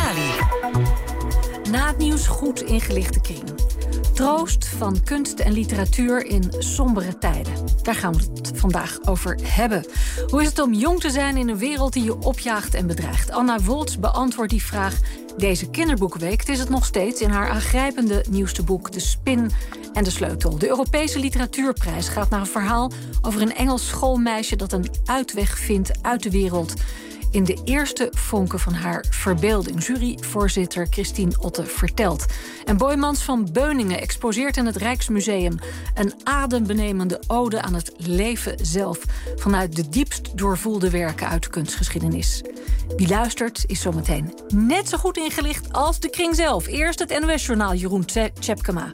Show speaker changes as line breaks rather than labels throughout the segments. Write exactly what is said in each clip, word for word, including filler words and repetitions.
Italië. Na het nieuws goed ingelichte kring. Troost van kunst en literatuur in sombere tijden. Daar gaan we het vandaag over hebben. Hoe is het om jong te zijn in een wereld die je opjaagt en bedreigt? Anna Woltz beantwoordt die vraag deze kinderboekenweek. Het is het nog steeds in haar aangrijpende nieuwste boek De Spin en de Sleutel. De Europese Literatuurprijs gaat naar een verhaal over een Engels schoolmeisje dat een uitweg vindt uit de wereld in de eerste vonken van haar verbeelding. Juryvoorzitter Christine Otte vertelt. En Boymans van Beuningen exposeert in het Rijksmuseum een adembenemende ode aan het leven zelf vanuit de diepst doorvoelde werken uit de kunstgeschiedenis. Wie luistert is zometeen net zo goed ingelicht als de kring zelf. Eerst het N O S-journaal Jeroen Tjepkema.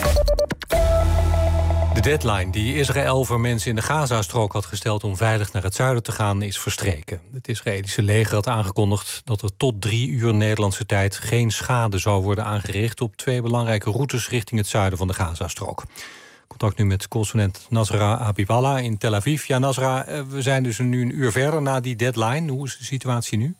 De deadline die Israël voor mensen in de Gazastrook had gesteld om veilig naar het zuiden te gaan is verstreken. Het Israëlische leger had aangekondigd dat er tot drie uur Nederlandse tijd geen schade zou worden aangericht op twee belangrijke routes richting het zuiden van de Gazastrook. Contact nu met correspondent Nasra Habiballa in Tel Aviv. Ja, Nasra, we zijn dus nu een uur verder na die deadline. Hoe is de situatie nu?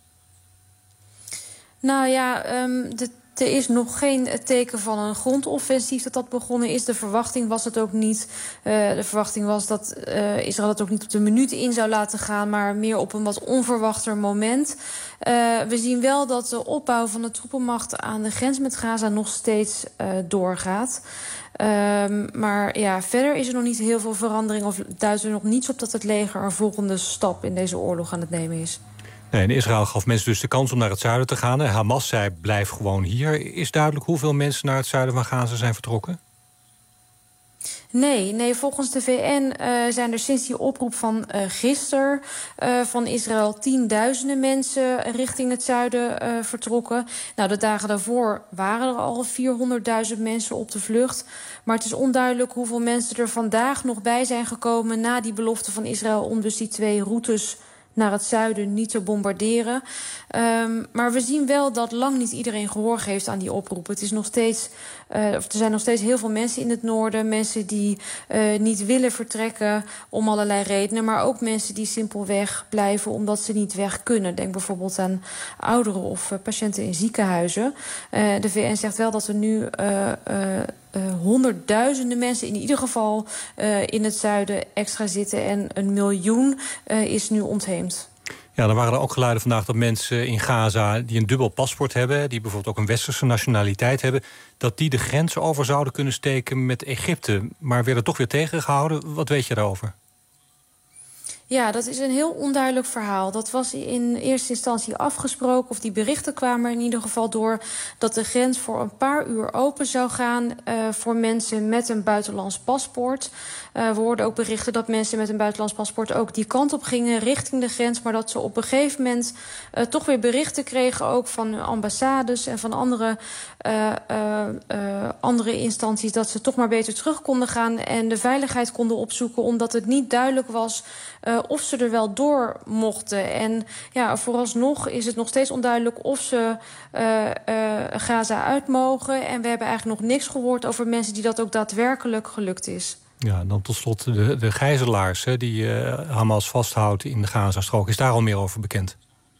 Nou ja, um, de Er is nog geen teken van een grondoffensief dat dat begonnen is. De verwachting was het ook niet. Uh, de verwachting was dat uh, Israël het ook niet op de minuut in zou laten gaan, maar meer op een wat onverwachter moment. Uh, we zien wel dat de opbouw van de troepenmacht aan de grens met Gaza nog steeds uh, doorgaat. Um, maar ja, verder is er nog niet heel veel verandering of duidt er nog niets op dat het leger een volgende stap in deze oorlog aan het nemen is.
Nee, en Israël gaf mensen dus de kans om naar het zuiden te gaan. Hamas zei, blijf gewoon hier. Is duidelijk hoeveel mensen naar het zuiden van Gaza zijn vertrokken?
Nee, nee, volgens de V N uh, zijn er sinds die oproep van uh, gisteren uh, van Israël tienduizenden mensen richting het zuiden uh, vertrokken. Nou, de dagen daarvoor waren er al vierhonderdduizend mensen op de vlucht. Maar het is onduidelijk hoeveel mensen er vandaag nog bij zijn gekomen na die belofte van Israël om dus die twee routes naar het zuiden niet te bombarderen. Um, maar we zien wel dat lang niet iedereen gehoor geeft aan die oproep. Het is nog steeds, uh, er zijn nog steeds heel veel mensen in het noorden. Mensen die uh, niet willen vertrekken om allerlei redenen. Maar ook mensen die simpelweg blijven omdat ze niet weg kunnen. Denk bijvoorbeeld aan ouderen of uh, patiënten in ziekenhuizen. Uh, de V N zegt wel dat er nu Uh, uh, Uh, honderdduizenden mensen in ieder geval uh, in het zuiden extra zitten. En een miljoen uh, is nu ontheemd.
Ja, dan waren er ook geluiden vandaag dat mensen in Gaza die een dubbel paspoort hebben, die bijvoorbeeld ook een westerse nationaliteit hebben, dat die de grens over zouden kunnen steken met Egypte. Maar werden toch weer tegengehouden. Wat weet je daarover?
Ja, dat is een heel onduidelijk verhaal. Dat was in eerste instantie afgesproken, of die berichten kwamen in ieder geval door, dat de grens voor een paar uur open zou gaan uh, voor mensen met een buitenlands paspoort. Uh, we hoorden ook berichten dat mensen met een buitenlands paspoort ook die kant op gingen richting de grens, maar dat ze op een gegeven moment uh, toch weer berichten kregen, ook van ambassades en van andere, uh, uh, uh, andere instanties, dat ze toch maar beter terug konden gaan en de veiligheid konden opzoeken, omdat het niet duidelijk was Uh, of ze er wel door mochten. En ja, vooralsnog is het nog steeds onduidelijk of ze uh, uh, Gaza uit mogen. En we hebben eigenlijk nog niks gehoord over mensen die dat ook daadwerkelijk gelukt is.
Ja, dan tot slot de, de gijzelaars hè, die uh, Hamas vasthoudt in de Gazastrook. Is daar al meer over bekend?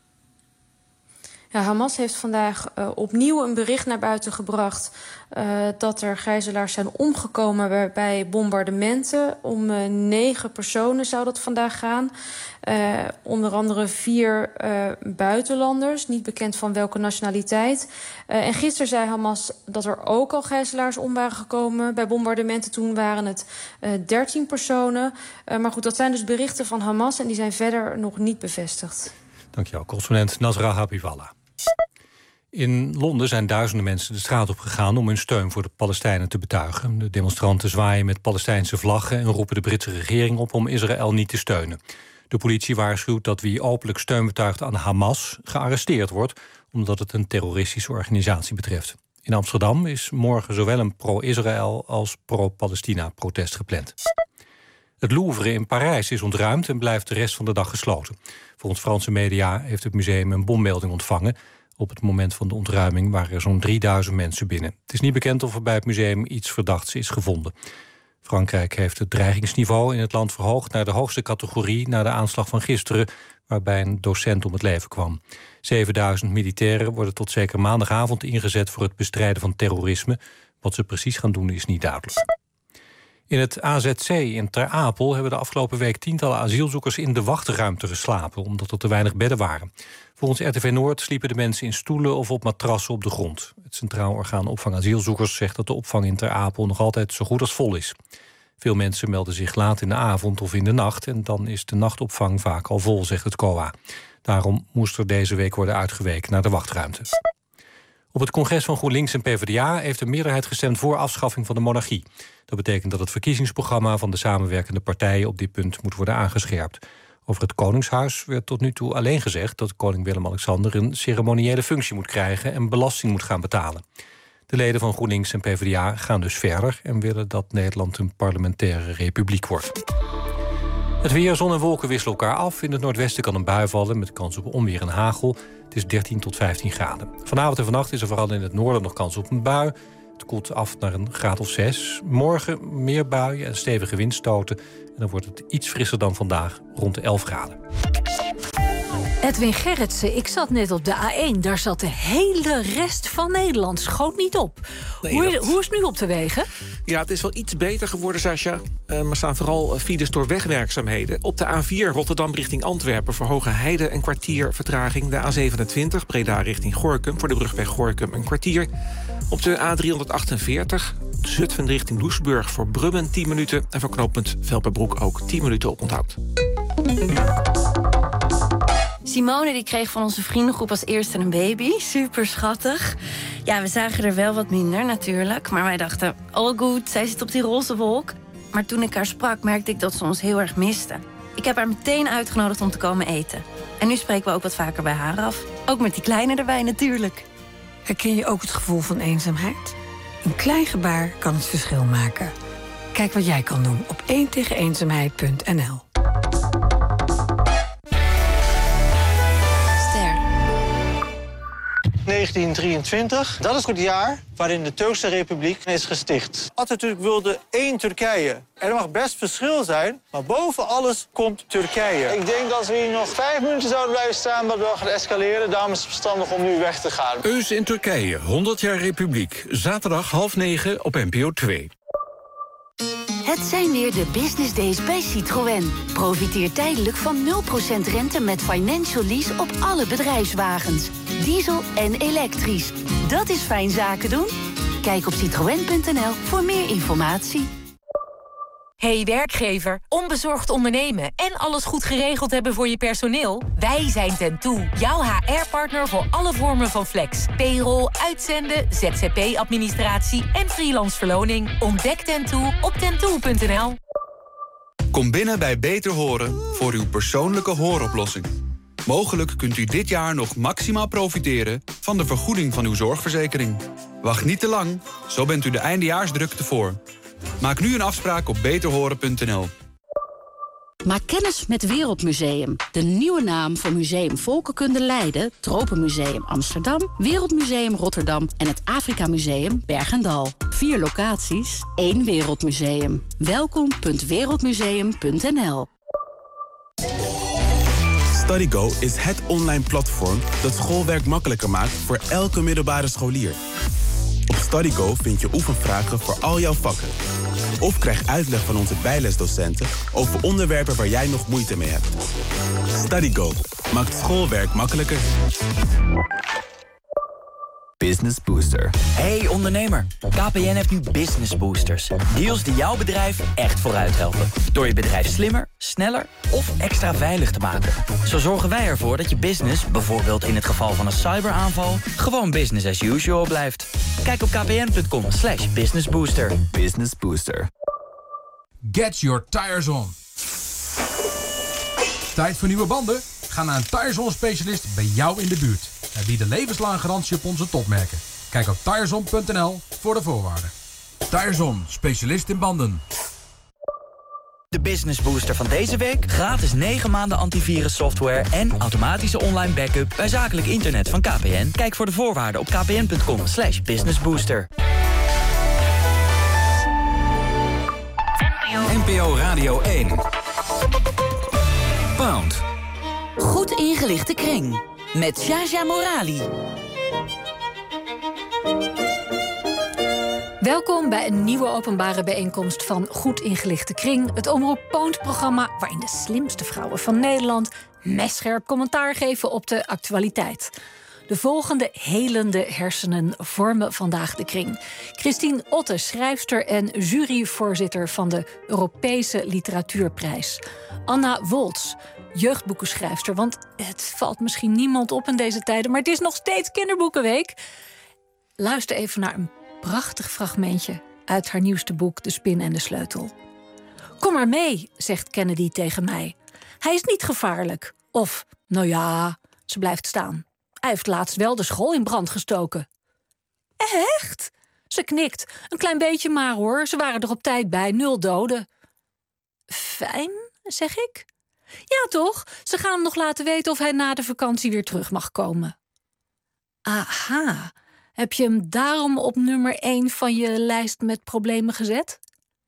Ja, Hamas heeft vandaag uh, opnieuw een bericht naar buiten gebracht Uh, dat er gijzelaars zijn omgekomen bij, bij bombardementen. Om uh, negen personen zou dat vandaag gaan. Uh, onder andere vier uh, buitenlanders, niet bekend van welke nationaliteit. Uh, en gisteren zei Hamas dat er ook al gijzelaars om waren gekomen bij bombardementen. Toen waren het uh, dertien personen. Uh, maar goed, dat zijn dus berichten van Hamas en die zijn verder nog niet bevestigd.
Dankjewel, correspondent Nasra Habiballa. In Londen zijn duizenden mensen de straat op gegaan om hun steun voor de Palestijnen te betuigen. De demonstranten zwaaien met Palestijnse vlaggen en roepen de Britse regering op om Israël niet te steunen. De politie waarschuwt dat wie openlijk steun betuigt aan Hamas gearresteerd wordt, omdat het een terroristische organisatie betreft. In Amsterdam is morgen zowel een pro-Israël als pro-Palestina protest gepland. Het Louvre in Parijs is ontruimd en blijft de rest van de dag gesloten. Volgens Franse media heeft het museum een bommelding ontvangen. Op het moment van de ontruiming waren er zo'n drieduizend mensen binnen. Het is niet bekend of er bij het museum iets verdachts is gevonden. Frankrijk heeft het dreigingsniveau in het land verhoogd naar de hoogste categorie na de aanslag van gisteren, waarbij een docent om het leven kwam. zevenduizend militairen worden tot zeker maandagavond ingezet voor het bestrijden van terrorisme. Wat ze precies gaan doen is niet duidelijk. In het A Z C in Ter Apel hebben de afgelopen week tientallen asielzoekers in de wachtruimte geslapen, omdat er te weinig bedden waren. Volgens R T V Noord sliepen de mensen in stoelen of op matrassen op de grond. Het Centraal Orgaan Opvang Asielzoekers zegt dat de opvang in Ter Apel nog altijd zo goed als vol is. Veel mensen melden zich laat in de avond of in de nacht en dan is de nachtopvang vaak al vol, zegt het C O A. Daarom moest er deze week worden uitgeweken naar de wachtruimte. Op het congres van GroenLinks en PvdA heeft de meerderheid gestemd voor afschaffing van de monarchie. Dat betekent dat het verkiezingsprogramma van de samenwerkende partijen op dit punt moet worden aangescherpt. Over het Koningshuis werd tot nu toe alleen gezegd dat koning Willem-Alexander een ceremoniële functie moet krijgen en belasting moet gaan betalen. De leden van GroenLinks en PvdA gaan dus verder en willen dat Nederland een parlementaire republiek wordt. Het weer, zon en wolken wisselen elkaar af. In het noordwesten kan een bui vallen met kans op onweer en hagel. Het is dertien tot vijftien graden. Vanavond en vannacht is er vooral in het noorden nog kans op een bui. Het koelt af naar een graad of zes. Morgen meer buien en stevige windstoten. En dan wordt het iets frisser dan vandaag, rond de elf graden.
Edwin Gerritsen, ik zat net op de A één. Daar zat de hele rest van Nederland. Schoot niet op. Nee, hoe, dat... hoe is het nu op de wegen?
Ja, het is wel iets beter geworden, Sascha. Uh, maar staan vooral files door wegwerkzaamheden. Op de A vier Rotterdam richting Antwerpen... voor Hoge Heide een kwartier vertraging. De A zevenentwintig Breda richting Gorinchem... voor de brug bij Gorinchem een kwartier. Op de A driehonderdachtenveertig Zutphen richting Doesburg voor Brummen tien minuten... en voor knooppunt Velperbroek ook tien minuten op onthoud.
Simone die kreeg van onze vriendengroep als eerste een baby. Super schattig. Ja, we zagen er wel wat minder natuurlijk. Maar wij dachten, all good, zij zit op die roze wolk. Maar toen ik haar sprak, merkte ik dat ze ons heel erg miste. Ik heb haar meteen uitgenodigd om te komen eten. En nu spreken we ook wat vaker bij haar af. Ook met die kleine erbij natuurlijk.
Herken je ook het gevoel van eenzaamheid? Een klein gebaar kan het verschil maken. Kijk wat jij kan doen op één tegen eenzaamheid punt n l.
negentien drieëntwintig, dat is het jaar waarin de Turkse Republiek is gesticht. Atatürk wilde één Turkije. Er mag best verschil zijn, maar boven alles komt Turkije. Ik denk dat we hier nog vijf minuten zouden blijven staan, maar we gaan escaleren. Daarom is het verstandig om nu weg te gaan.
Eus in Turkije, honderd jaar Republiek. Zaterdag half negen op N P O twee.
Het zijn weer de business days bij Citroën. Profiteer tijdelijk van nul procent rente met financial lease op alle bedrijfswagens. Diesel en elektrisch. Dat is fijn zaken doen. Kijk op citroën punt n l voor meer informatie.
Hey werkgever, onbezorgd ondernemen en alles goed geregeld hebben voor je personeel? Wij zijn Tentoe, jouw H R-partner voor alle vormen van flex. Payroll, uitzenden, Z Z P-administratie en freelance verloning. Ontdek Tentoe op tentoe punt n l.
Kom binnen bij Beter Horen voor uw persoonlijke hooroplossing. Mogelijk kunt u dit jaar nog maximaal profiteren van de vergoeding van uw zorgverzekering. Wacht niet te lang, zo bent u de eindejaarsdrukte voor. Maak nu een afspraak op beter horen punt n l.
Maak kennis met Wereldmuseum. De nieuwe naam van Museum Volkenkunde Leiden, Tropenmuseum Amsterdam, Wereldmuseum Rotterdam en het Afrika Museum Bergendal. Vier locaties, één Wereldmuseum. welkom punt wereldmuseum punt n l.
StudyGo is het online platform dat schoolwerk makkelijker maakt voor elke middelbare scholier. Op StudyGo vind je oefenvragen voor al jouw vakken. Of krijg uitleg van onze bijlesdocenten over onderwerpen waar jij nog moeite mee hebt. StudyGo maakt schoolwerk makkelijker.
Business Booster. Hey ondernemer, K P N heeft nu Business Boosters. Deals die jouw bedrijf echt vooruit helpen. Door je bedrijf slimmer, sneller of extra veilig te maken. Zo zorgen wij ervoor dat je business, bijvoorbeeld in het geval van een cyberaanval, gewoon business as usual blijft. Kijk op kpn punt com slash businessbooster.
Business Booster. Get your tires on. Tijd voor nieuwe banden? Ga naar een Tireson specialist bij jou in de buurt. Wij bieden levenslange garantie op onze topmerken. Kijk op tireson punt n l voor de voorwaarden. Tireson, specialist in banden.
De Business Booster van deze week. Gratis negen maanden antivirus software en automatische online backup bij zakelijk internet van K P N. Kijk voor de voorwaarden op kpn punt com slash businessbooster.
N P O Radio één. Pound.
Goed ingelichte kring. Met Jaja Morali.
Welkom bij een nieuwe openbare bijeenkomst van Goed Ingelichte Kring. Het Omroep Poont-programma waarin de slimste vrouwen van Nederland messcherp commentaar geven op de actualiteit. De volgende helende hersenen vormen vandaag de kring. Christine Otte, schrijfster en juryvoorzitter van de Europese Literatuurprijs. Anna Woltz, jeugdboekenschrijfster. Want het valt misschien niemand op in deze tijden, maar het is nog steeds Kinderboekenweek. Luister even naar een prachtig fragmentje uit haar nieuwste boek De Spin en de Sleutel. Kom maar mee, zegt Kennedy tegen mij. Hij is niet gevaarlijk. Of, nou ja, ze blijft staan. Hij heeft laatst wel de school in brand gestoken. Echt? Ze knikt. Een klein beetje maar hoor. Ze waren er op tijd bij. Nul doden. Fijn, zeg ik. Ja toch? Ze gaan hem nog laten weten of hij na de vakantie weer terug mag komen. Aha. Heb je hem daarom op nummer één van je lijst met problemen gezet?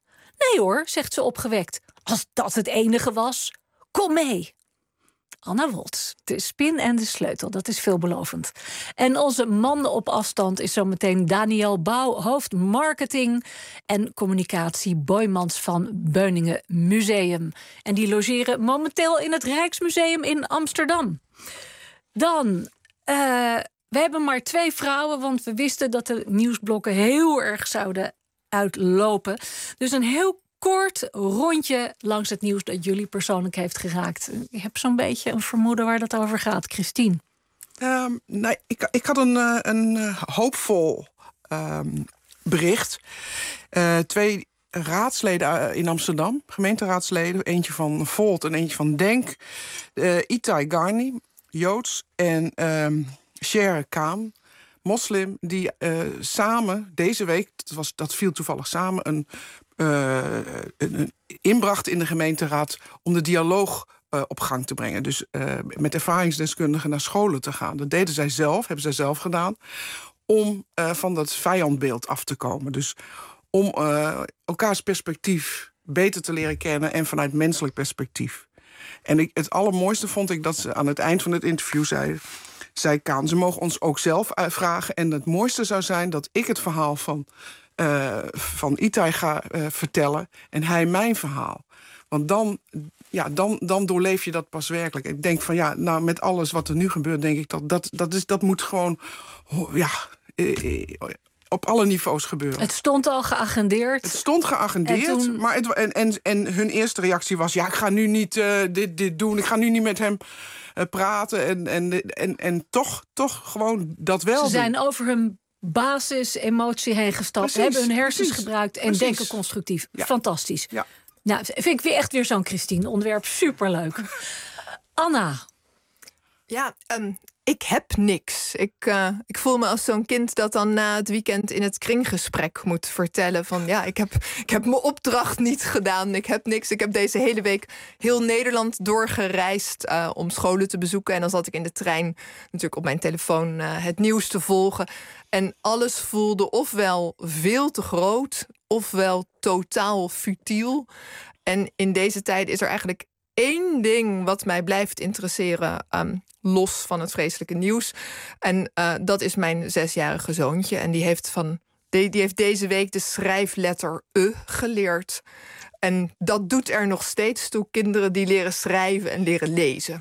Nee hoor, zegt ze opgewekt. Als dat het enige was. Kom mee. Anna Woltz, De Spin en de Sleutel, dat is veelbelovend. En onze man op afstand is zometeen Daniel Bouw, hoofd marketing en communicatie Boijmans van Beuningen Museum. En die logeren momenteel in het Rijksmuseum in Amsterdam. Dan, uh, we hebben maar twee vrouwen, want we wisten dat de nieuwsblokken heel erg zouden uitlopen. Dus een heel kort rondje langs het nieuws dat jullie persoonlijk heeft geraakt. Ik heb zo'n beetje een vermoeden waar dat over gaat. Christine?
Um, nee, ik, ik had een, uh, een uh, hoopvol um, bericht. Uh, twee raadsleden in Amsterdam, gemeenteraadsleden, eentje van Volt en eentje van Denk. Uh, Itai Garni, Joods, en um, Sher Khan, moslim, die uh, samen deze week, dat, was, dat viel toevallig samen, een Uh, een inbracht in de gemeenteraad om de dialoog uh, op gang te brengen. Dus uh, met ervaringsdeskundigen naar scholen te gaan. Dat deden zij zelf, hebben zij zelf gedaan, om uh, van dat vijandbeeld af te komen. Dus om uh, elkaars perspectief beter te leren kennen en vanuit menselijk perspectief. En ik, het allermooiste vond ik dat ze aan het eind van het interview zei, zei Kaan, ze mogen ons ook zelf vragen. En het mooiste zou zijn dat ik het verhaal van Uh, van Itai ga uh, vertellen en hij mijn verhaal. Want dan, ja, dan, dan doorleef je dat pas werkelijk. Ik denk van ja, nou met alles wat er nu gebeurt, denk ik dat dat, dat, is, dat moet gewoon ja, uh, op alle niveaus gebeuren.
Het stond al geagendeerd.
Het stond geagendeerd, en toen... maar het, en, en, en hun eerste reactie was, ja, ik ga nu niet uh, dit, dit doen, ik ga nu niet met hem uh, praten. En, en, en, en toch, toch gewoon dat wel.
Ze zijn over hun basis-emotie heen gestapt, precies, hebben hun hersens precies, gebruikt en precies. denken constructief. Ja. Fantastisch. Ja. Nou, vind ik weer echt weer zo'n Christine. Onderwerp superleuk. Anna.
Ja, um, ik heb niks. Ik, uh, ik voel me als zo'n kind dat dan na het weekend in het kringgesprek moet vertellen van ja, ik heb, ik heb mijn opdracht niet gedaan. Ik heb niks. Ik heb deze hele week heel Nederland doorgereisd uh, om scholen te bezoeken. En dan zat ik in de trein natuurlijk op mijn telefoon uh, het nieuws te volgen. En alles voelde ofwel veel te groot, ofwel totaal futiel. En in deze tijd is er eigenlijk één ding wat mij blijft interesseren, um, los van het vreselijke nieuws. En uh, dat is mijn zesjarige zoontje. En die heeft, van, die, die heeft deze week de schrijfletter E geleerd. En dat doet er nog steeds toe, kinderen die leren schrijven en leren lezen.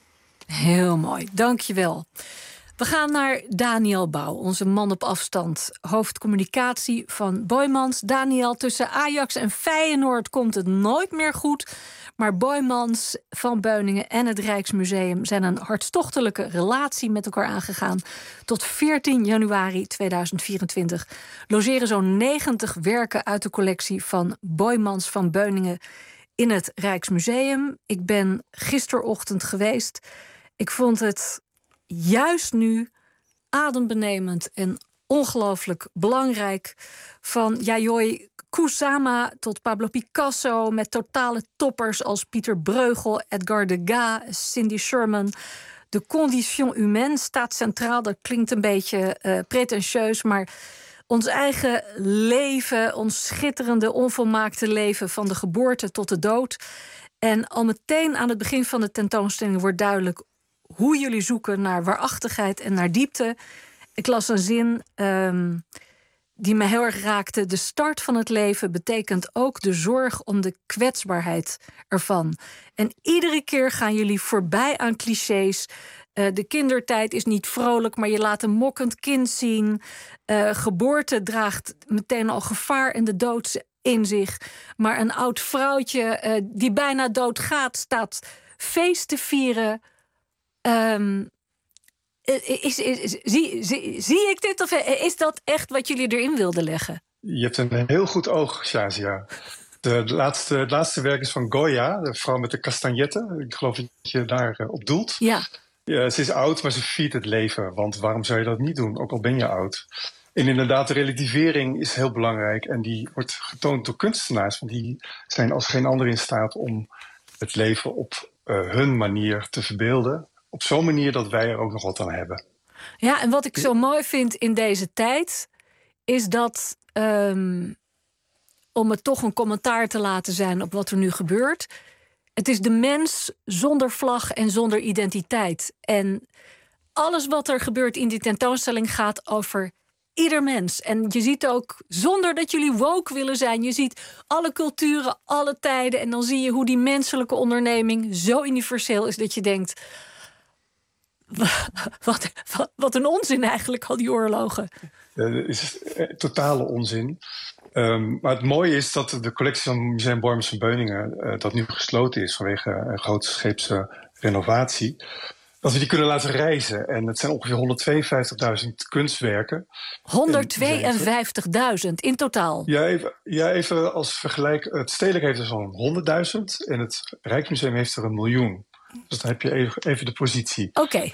Heel mooi, dank je wel. We gaan naar Daniel Bouw, onze man op afstand. Hoofdcommunicatie van Boijmans. Daniel, tussen Ajax en Feyenoord komt het nooit meer goed. Maar Boijmans, Van Beuningen en het Rijksmuseum zijn een hartstochtelijke relatie met elkaar aangegaan. Tot veertien januari tweeduizend vierentwintig logeren zo'n negentig werken uit de collectie van Boijmans, Van Beuningen in het Rijksmuseum. Ik ben gisterochtend geweest. Ik vond het juist nu adembenemend en ongelooflijk belangrijk. Van Yayoi Kusama tot Pablo Picasso, met totale toppers als Pieter Bruegel, Edgar Degas, Cindy Sherman. De condition humaine staat centraal. Dat klinkt een beetje uh, pretentieus, maar ons eigen leven, ons schitterende, onvolmaakte leven van de geboorte tot de dood. En al meteen aan het begin van de tentoonstelling wordt duidelijk hoe jullie zoeken naar waarachtigheid en naar diepte. Ik las een zin um, die me heel erg raakte. De start van het leven betekent ook de zorg om de kwetsbaarheid ervan. En iedere keer gaan jullie voorbij aan clichés. Uh, de kindertijd is niet vrolijk, maar je laat een mokkend kind zien. Uh, geboorte draagt meteen al gevaar en de dood in zich. Maar een oud vrouwtje uh, die bijna doodgaat, staat feest te vieren. Um, is, is, is, zie, zie, zie ik dit of is dat echt wat jullie erin wilden leggen?
Je hebt een heel goed oog, Shazia. De laatste, het laatste werk is van Goya, de vrouw met de castagnetten. Ik geloof dat je daar uh, op doelt.
Ja.
Ja, ze is oud, maar ze viert het leven. Want waarom zou je dat niet doen, ook al ben je oud? En inderdaad, de relativering is heel belangrijk. En die wordt getoond door kunstenaars. Want die zijn als geen ander in staat om het leven op uh, hun manier te verbeelden. Op zo'n manier dat wij er ook nog wat aan hebben.
Ja, en wat ik zo mooi vind in deze tijd is dat, um, om het toch een commentaar te laten zijn op wat er nu gebeurt, het is de mens zonder vlag en zonder identiteit. En alles wat er gebeurt in die tentoonstelling gaat over ieder mens. En je ziet ook, zonder dat jullie woke willen zijn, je ziet alle culturen, alle tijden, en dan zie je hoe die menselijke onderneming zo universeel is dat je denkt, Wat, wat, wat een onzin eigenlijk, al die oorlogen.
Dat is totale onzin. Um, maar het mooie is dat de collectie van Museum Bormes en Beuningen, uh, dat nu gesloten is vanwege een grootscheepse renovatie, dat we die kunnen laten reizen. En het zijn ongeveer honderdtweeënvijftigduizend kunstwerken.
honderdtweeënvijftigduizend in totaal?
Ja even, ja, even als vergelijk. Het Stedelijk heeft er zo'n honderdduizend en het Rijksmuseum heeft er een miljoen. Dus dan heb je even, even de positie.
Oké. Okay.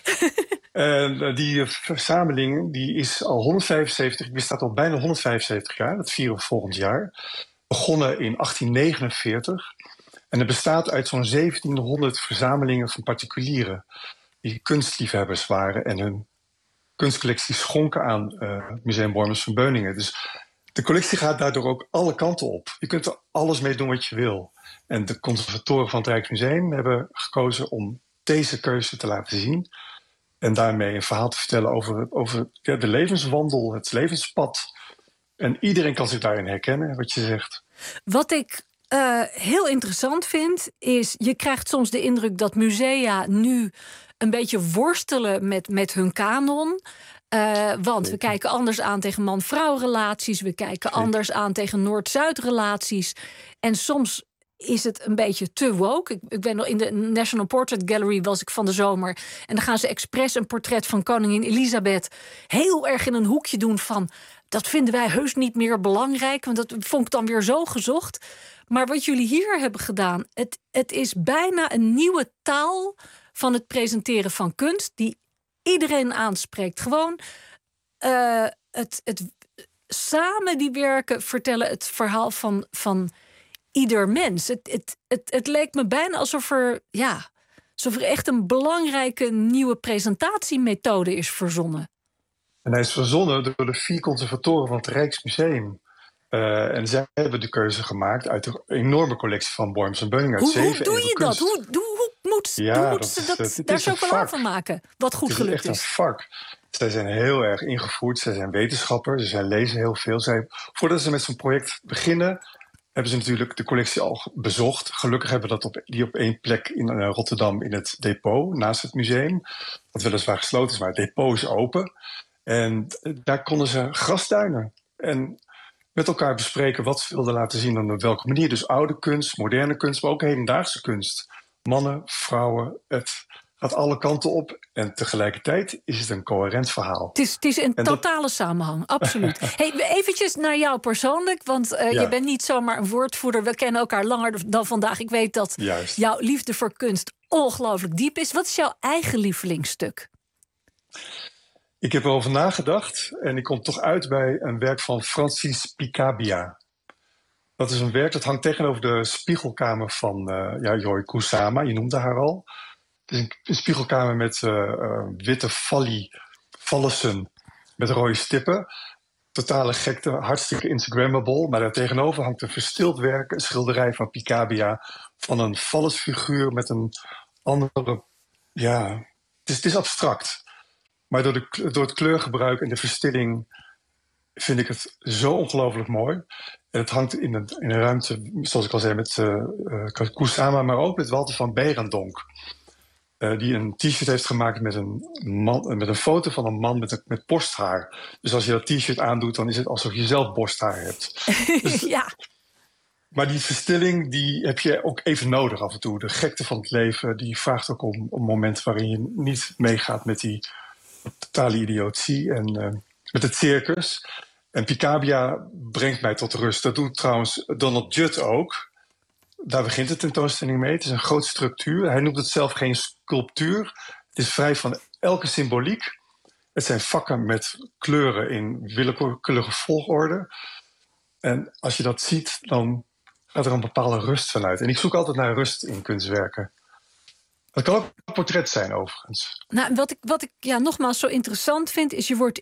En uh, die uh, verzameling die is al honderdvijfenzeventig, die bestaat al bijna honderdvijfenzeventig jaar. Dat vieren we volgend jaar. Begonnen in achttien negenenveertig. En het bestaat uit zo'n zeventienhonderd verzamelingen van particulieren die kunstliefhebbers waren en hun kunstcollectie schonken aan uh, Museum Bormes van Beuningen. Dus de collectie gaat daardoor ook alle kanten op. Je kunt er alles mee doen wat je wil. En de conservatoren van het Rijksmuseum hebben gekozen om deze keuze te laten zien. En daarmee een verhaal te vertellen over, over ja, de levenswandel, het levenspad. En iedereen kan zich daarin herkennen, wat je zegt.
Wat ik uh, heel interessant vind, is, je krijgt soms de indruk dat musea nu een beetje worstelen met, met hun kanon. Uh, want we kijken anders aan tegen man-vrouw relaties. We kijken anders aan tegen Noord-Zuid relaties. En soms is het een beetje te woke. Ik, ik ben nog in de National Portrait Gallery was ik van de zomer. En dan gaan ze expres een portret van koningin Elisabeth heel erg in een hoekje doen van, dat vinden wij heus niet meer belangrijk, want dat vond ik dan weer zo gezocht. Maar wat jullie hier hebben gedaan, het, het is bijna een nieuwe taal van het presenteren van kunst die iedereen aanspreekt. Gewoon uh, het, het samen die werken vertellen het verhaal van, van ieder mens. Het, het, het, het leek me bijna alsof er, ja, alsof er echt een belangrijke nieuwe presentatiemethode is verzonnen.
En hij is verzonnen door de vier conservatoren van het Rijksmuseum. Uh, en zij hebben de keuze gemaakt uit de enorme collectie van Bormes en Beuningen.
Hoe, hoe doe je dat? Hoe, hoe, hoe moet,
ja,
hoe moeten ze dat,
is, uh,
daar chocola van maken? Wat goed gelukt is.
Het is echt een vak. Zij zijn heel erg ingevoerd. Zij zijn wetenschappers. Zij lezen heel veel. Zij, voordat ze met zo'n project beginnen, hebben ze natuurlijk de collectie al bezocht. Gelukkig hebben we dat op, die op één plek in uh, Rotterdam in het depot, naast het museum. Dat weliswaar gesloten is, maar het depot is open. En uh, daar konden ze grasduinen. En met elkaar bespreken wat ze wilden laten zien en op welke manier. Dus oude kunst, moderne kunst, maar ook hedendaagse kunst. Mannen, vrouwen, het gaat alle kanten op. En tegelijkertijd is het een coherent verhaal.
Het is, het is een en totale dat... samenhang, absoluut. Hey, eventjes naar jou persoonlijk, want uh, ja. je bent niet zomaar een woordvoerder. We kennen elkaar langer dan vandaag. Ik weet dat Juist. jouw liefde voor kunst ongelooflijk diep is. Wat is jouw eigen lievelingsstuk?
Ik heb erover nagedacht en ik kom toch uit bij een werk van Francis Picabia. Dat is een werk dat hangt tegenover de spiegelkamer van uh, ja, Yayoi Kusama. Je noemde haar al. Het is een, een spiegelkamer met uh, uh, witte falli, fallussen met rode stippen. totale gekte, hartstikke Instagrammable. Maar daartegenover hangt een verstild werk, een schilderij van Picabia, van een vallesfiguur met een andere... Ja, het is, het is abstract. Maar door, de, door het kleurgebruik en de verstilling vind ik het zo ongelooflijk mooi. En het hangt in een, in een ruimte, zoals ik al zei, met uh, uh, Kusama, maar ook met Walter van Beirendonck. Uh, die een t-shirt heeft gemaakt met een, man, met een foto van een man met, een, met borsthaar. Dus als je dat t-shirt aandoet, dan is het alsof je zelf borsthaar hebt. Dus,
ja.
Maar die verstilling, die heb je ook even nodig af en toe. De gekte van het leven, die vraagt ook om, om momenten waarin je niet meegaat met die totale idiotie en uh, met het circus. En Picabia brengt mij tot rust. Dat doet trouwens Donald Judd ook. Daar begint de tentoonstelling mee. Het is een grote structuur. Hij noemt het zelf geen sculptuur. Het is vrij van elke symboliek. Het zijn vakken met kleuren in willekeurige volgorde. En als je dat ziet, dan gaat er een bepaalde rust vanuit. En ik zoek altijd naar rust in kunstwerken. Dat kan ook een portret zijn, overigens.
Nou, wat ik, wat ik ja, nogmaals zo interessant vind, is je wordt...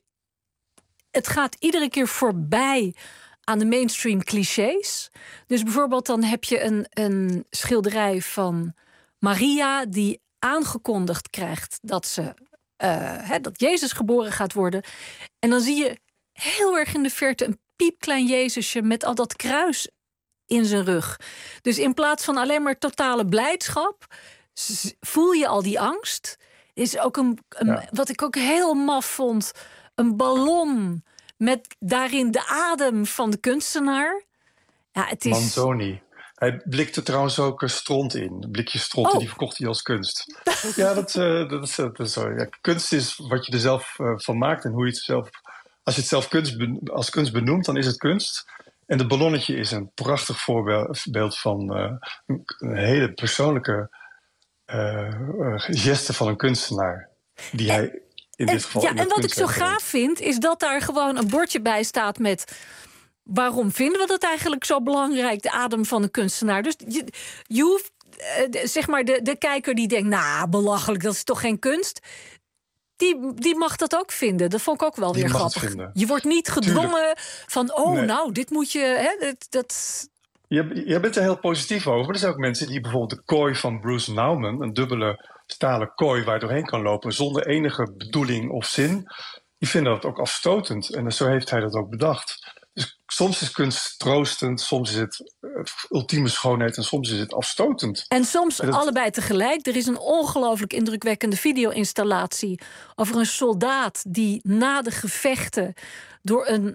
Het gaat iedere keer voorbij aan de mainstream clichés. Dus bijvoorbeeld dan heb je een, een schilderij van Maria die aangekondigd krijgt dat, ze, uh, hè, dat Jezus geboren gaat worden. En dan zie je heel erg in de verte een piepklein Jezusje met al dat kruis in zijn rug. Dus in plaats van alleen maar totale blijdschap, voel je al die angst. Is ook een, een ja. Wat ik ook heel maf vond, een ballon met daarin de adem van de kunstenaar. Ja, het is...
Manzoni. Hij blikte trouwens ook stront in. Een blikje stront, oh. Die verkocht hij als kunst. ja, dat, uh, dat, is, dat is zo. Ja, kunst is wat je er zelf uh, van maakt en hoe je het zelf... Als je het zelf kunst ben, als kunst benoemt, dan is het kunst. En het ballonnetje is een prachtig voorbeeld van uh, een, een hele persoonlijke uh, uh, geste van een kunstenaar. Die hij in
en,
dit geval...
Ja,
in
en wat ik zo gaaf vind, is dat daar gewoon een bordje bij staat met... Waarom vinden we dat eigenlijk zo belangrijk, de adem van een kunstenaar? Dus je, je hoeft, uh, zeg maar, de, de kijker die denkt... nou, belachelijk, dat is toch geen kunst? Die, die mag dat ook vinden. Dat vond ik ook wel
die
weer grappig. Je wordt niet gedwongen Tuurlijk. van... oh, nee. nou, dit moet je... Hè, dat, dat...
Je, je bent er heel positief over. Er zijn ook mensen die bijvoorbeeld de kooi van Bruce Nauman... een dubbele stalen kooi waar je doorheen kan lopen... zonder enige bedoeling of zin... die vinden dat ook afstotend. En zo heeft hij dat ook bedacht. Dus soms is kunst troostend, soms is het uh, ultieme schoonheid... en soms is het afstotend.
En soms
en dat...
allebei tegelijk. Er is een ongelooflijk indrukwekkende video-installatie... over een soldaat die na de gevechten... door een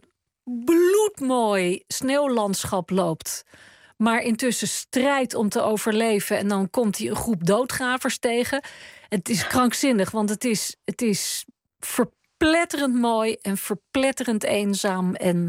bloedmooi sneeuwlandschap loopt... maar intussen strijdt om te overleven... en dan komt hij een groep doodgravers tegen. Het is krankzinnig, want het is, het is verpletterend mooi... en verpletterend eenzaam en...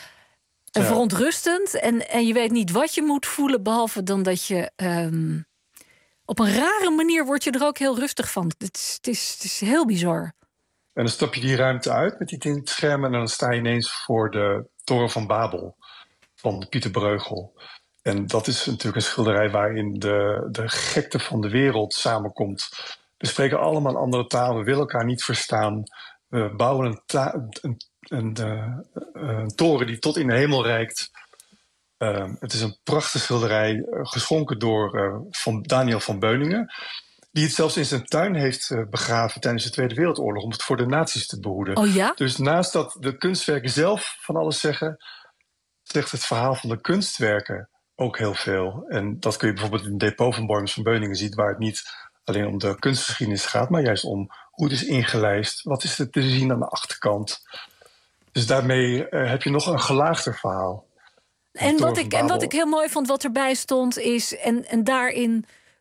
En ja. verontrustend. En, en je weet niet wat je moet voelen... behalve dan dat je... Um, op een rare manier word je er ook heel rustig van. Het is, het is, het is heel bizar.
En dan stap je die ruimte uit met die tintschermen... en dan sta je ineens voor de Toren van Babel... van Pieter Bruegel. En dat is natuurlijk een schilderij... waarin de, de gekte van de wereld samenkomt. We spreken allemaal een andere taal. We willen elkaar niet verstaan. We bouwen een... Ta- een Een, uh, een toren die tot in de hemel reikt. Uh, het is een prachtige schilderij, uh, geschonken door uh, van Daniel van Beuningen... die het zelfs in zijn tuin heeft uh, begraven tijdens de Tweede Wereldoorlog... om het voor de nazi's te behoeden.
Oh ja?
Dus naast dat de kunstwerken zelf van alles zeggen... zegt het verhaal van de kunstwerken ook heel veel. En dat kun je bijvoorbeeld in het depot van Bormes van Beuningen zien... waar het niet alleen om de kunstgeschiedenis gaat... maar juist om hoe het is ingelijst. Wat is er te zien aan de achterkant... Dus daarmee uh, heb je nog een gelaagder verhaal.
En wat, ik, en wat ik heel mooi vond, wat erbij stond, is... en, en daarin...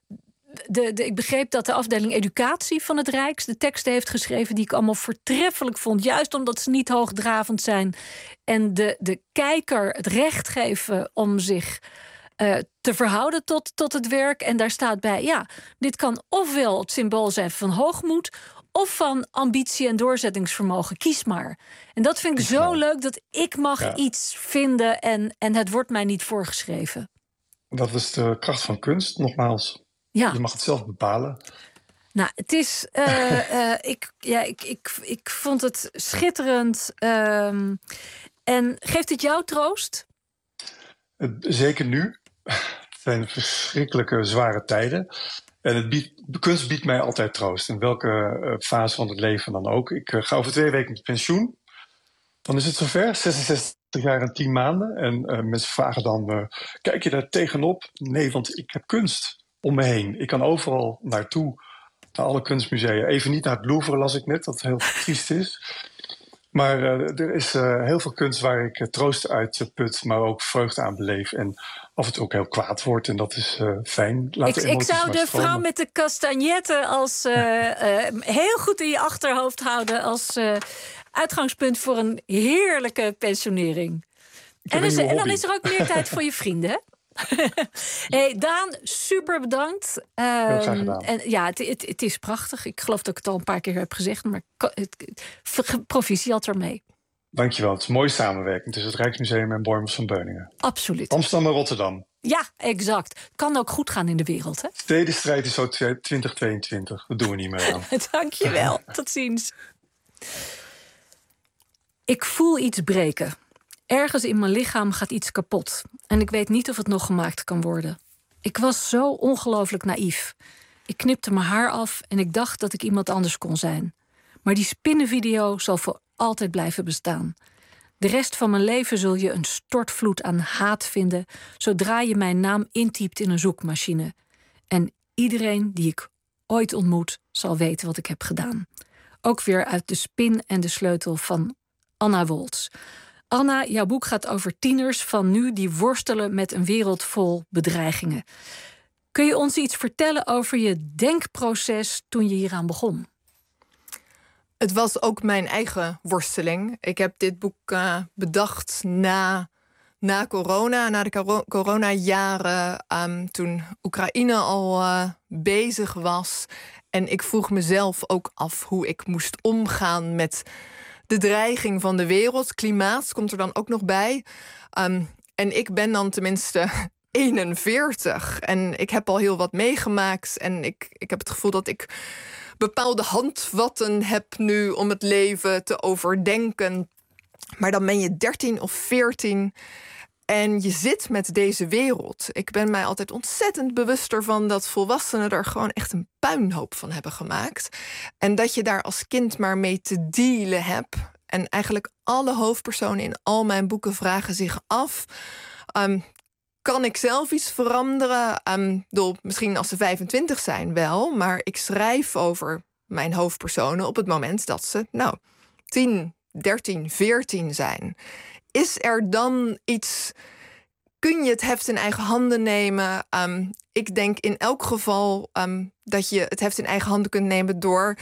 De, de, ik begreep dat de afdeling educatie van het Rijks... de teksten heeft geschreven die ik allemaal voortreffelijk vond. Juist omdat ze niet hoogdravend zijn. En de, de kijker het recht geven om zich... Uh, te verhouden tot, tot het werk. En daar staat bij, ja, dit kan ofwel het symbool zijn van hoogmoed... of van ambitie en doorzettingsvermogen. Kies maar. En dat vind ik Kies zo maar. leuk, dat ik mag ja. iets vinden... En, en het wordt mij niet voorgeschreven.
Dat is de kracht van kunst, nogmaals.
Ja.
Je mag het zelf bepalen.
Nou, het is... Uh, uh, ik, ja, ik, ik, ik vond het schitterend. Um, En geeft het jou troost?
Zeker nu. Het zijn verschrikkelijke zware tijden. En het biedt, de kunst biedt mij altijd troost. In welke uh, fase van het leven dan ook. Ik uh, ga over twee weken met pensioen. Dan is het zover, zesenzestig jaar en tien maanden. En uh, mensen vragen dan, uh, kijk je daar tegenop? Nee, want ik heb kunst om me heen. Ik kan overal naartoe, naar alle kunstmusea. Even niet naar het Louvre, las ik net, dat heel triest is. Maar uh, er is uh, heel veel kunst waar ik uh, troost uit uh, put, maar ook vreugde aan beleef. En af en toe ook heel kwaad wordt. En dat is uh, fijn. Laat
ik,
de
ik zou de
stromen.
vrouw met de castagnetten als uh, uh, heel goed in je achterhoofd houden als uh, uitgangspunt voor een heerlijke pensionering. En, is, en dan is er ook meer tijd voor je vrienden, hè? Hey, Daan, super bedankt. Um,
Heel graag gedaan.
En ja, het, het, het is prachtig. Ik geloof dat ik het al een paar keer heb gezegd, maar het, het, proficiat ermee.
Dankjewel. Het is een mooie samenwerking tussen het Rijksmuseum en Bormers van Beuningen.
Absoluut.
Amsterdam en Rotterdam.
Ja, exact. Het kan ook goed gaan in de wereld, hè?
Stedenstrijd is zo twintig tweeëntwintig. Dat doen we niet meer aan.
Dankjewel. Tot ziens. Ik voel iets breken. Ergens in mijn lichaam gaat iets kapot. En ik weet niet of het nog gemaakt kan worden. Ik was zo ongelooflijk naïef. Ik knipte mijn haar af en ik dacht dat ik iemand anders kon zijn. Maar die spinnenvideo zal voor altijd blijven bestaan. De rest van mijn leven zul je een stortvloed aan haat vinden zodra je mijn naam intypt in een zoekmachine. En iedereen die ik ooit ontmoet zal weten wat ik heb gedaan. Ook weer uit De Spin en de Sleutel van Anna Woltz. Anna, jouw boek gaat over tieners van nu die worstelen met een wereld vol bedreigingen. Kun je ons iets vertellen over je denkproces toen je hieraan begon?
Het was ook mijn eigen worsteling. Ik heb dit boek uh, bedacht na, na corona, na de coro- coronajaren, um, toen Oekraïne al uh, bezig was. En ik vroeg mezelf ook af hoe ik moest omgaan met de dreiging van de wereld. Klimaat komt er dan ook nog bij. Um, en ik ben dan tenminste eenenveertig. En ik heb al heel wat meegemaakt. En ik, ik heb het gevoel dat ik bepaalde handvatten heb nu om het leven te overdenken. Maar dan ben je dertien of veertien en je zit met deze wereld. Ik ben mij altijd ontzettend bewust ervan dat volwassenen er gewoon echt een puinhoop van hebben gemaakt. En dat je daar als kind maar mee te dealen hebt. En eigenlijk alle hoofdpersonen in al mijn boeken vragen zich af: Um, kan ik zelf iets veranderen? Um, bedoel, misschien als ze vijfentwintig zijn wel, maar ik schrijf over mijn hoofdpersonen op het moment dat ze nou tien, dertien, veertien zijn. Is er dan iets? Kun je het heft in eigen handen nemen? Um, ik denk in elk geval um, dat je het heft in eigen handen kunt nemen door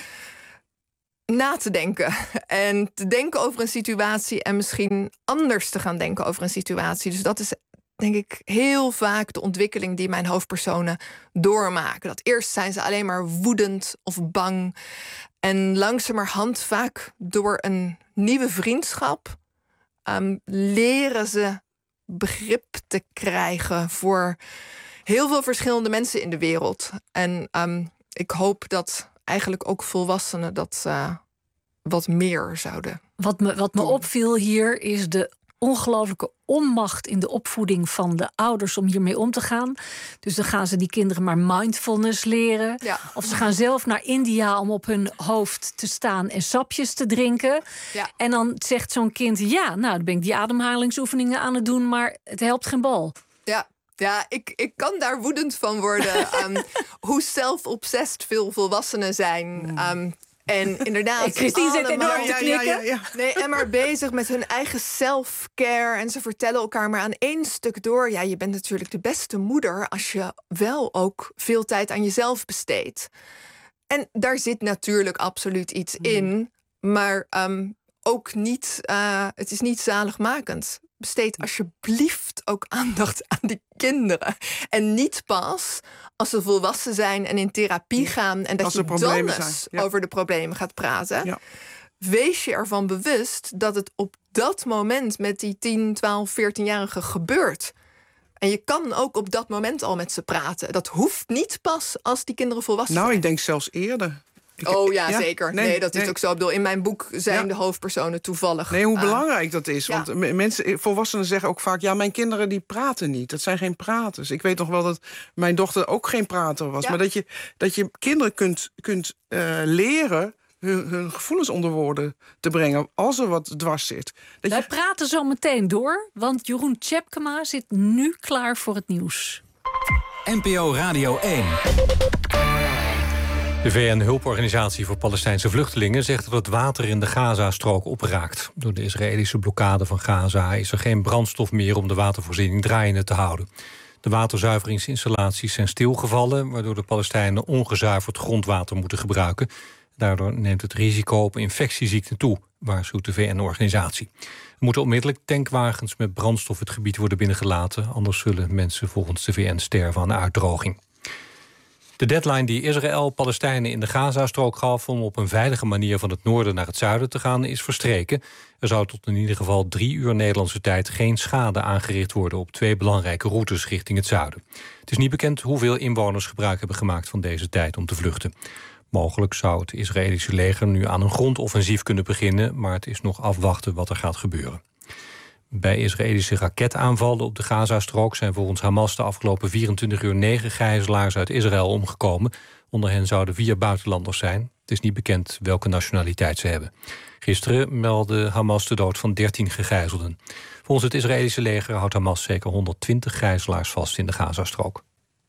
na te denken. En te denken over een situatie en misschien anders te gaan denken over een situatie. Dus dat is denk ik heel vaak de ontwikkeling die mijn hoofdpersonen doormaken. Dat eerst zijn ze alleen maar woedend of bang. En langzamerhand, vaak door een nieuwe vriendschap, um, leren ze begrip te krijgen voor heel veel verschillende mensen in de wereld. En um, ik hoop dat eigenlijk ook volwassenen dat uh, wat meer zouden.
Wat me, wat me opviel hier is de ongelooflijke onmacht in de opvoeding van de ouders om hiermee om te gaan. Dus dan gaan ze die kinderen maar mindfulness leren.
Ja.
Of ze gaan zelf naar India om op hun hoofd te staan en sapjes te drinken.
Ja.
En dan zegt zo'n kind: ja, nou, dan ben ik die ademhalingsoefeningen aan het doen, maar het helpt geen bal.
Ja. Ja, ik, ik kan daar woedend van worden. Um, hoe self-obsessed veel volwassenen zijn. Um, en inderdaad,
Christine zit enorm
allemaal-
te knikken.
Ja, ja, ja.
Nee, en maar bezig met hun eigen self-care. En ze vertellen elkaar maar aan één stuk door: ja, je bent natuurlijk de beste moeder als je wel ook veel tijd aan jezelf besteedt. En daar zit natuurlijk absoluut iets in. Maar um, ook niet, uh, het is niet zaligmakend. Besteed alsjeblieft ook aandacht aan die kinderen. En niet pas als ze volwassen zijn en in therapie gaan en dat
Als
je
er problemen
dan
zijn,
eens
ja.
over de problemen gaat praten.
Ja.
Wees je ervan bewust dat het op dat moment met die tien, twaalf, veertien-jarigen gebeurt. En je kan ook op dat moment al met ze praten. Dat hoeft niet pas als die kinderen volwassen
Nou,
zijn.
ik denk zelfs eerder.
Oh ja,
Ja?
zeker.
Nee,
Nee, dat is
nee.
ook zo. Ik bedoel, in mijn boek zijn
Ja.
de hoofdpersonen toevallig.
Nee, hoe
uh,
belangrijk dat is.
ja.
Want m- mensen, volwassenen zeggen ook vaak... ja, mijn kinderen die praten niet. Dat zijn geen praters. Ik weet nog wel dat mijn dochter ook geen prater was.
Ja.
Maar dat je, dat je kinderen kunt, kunt uh, leren... Hun, hun gevoelens onder woorden te brengen... als er wat dwars zit. Dat
Wij
je...
praten zo meteen door, want Jeroen Tjepkema zit nu klaar voor het nieuws.
N P O Radio één.
De V N-hulporganisatie voor Palestijnse vluchtelingen zegt dat het water in de Gazastrook opraakt. Door de Israëlische blokkade van Gaza is er geen brandstof meer om de watervoorziening draaiende te houden. De waterzuiveringsinstallaties zijn stilgevallen, waardoor de Palestijnen ongezuiverd grondwater moeten gebruiken. Daardoor neemt het risico op infectieziekten toe, waarschuwt de V N-organisatie. Er moeten onmiddellijk tankwagens met brandstof het gebied worden binnengelaten, anders zullen mensen volgens de V N sterven aan uitdroging. De deadline die Israël Palestijnen in de Gazastrook gaf om op een veilige manier van het noorden naar het zuiden te gaan is verstreken. Er zou tot in ieder geval drie uur Nederlandse tijd geen schade aangericht worden op twee belangrijke routes richting het zuiden. Het is niet bekend hoeveel inwoners gebruik hebben gemaakt van deze tijd om te vluchten. Mogelijk zou het Israëlische leger nu aan een grondoffensief kunnen beginnen, maar het is nog afwachten wat er gaat gebeuren. Bij Israëlische raketaanvallen op de Gazastrook zijn volgens Hamas de afgelopen vierentwintig uur negen gijzelaars uit Israël omgekomen. Onder hen zouden vier buitenlanders zijn. Het is niet bekend welke nationaliteit ze hebben. Gisteren meldde Hamas de dood van dertien gegijzelden. Volgens het Israëlische leger houdt Hamas zeker honderdtwintig gijzelaars vast in de Gazastrook.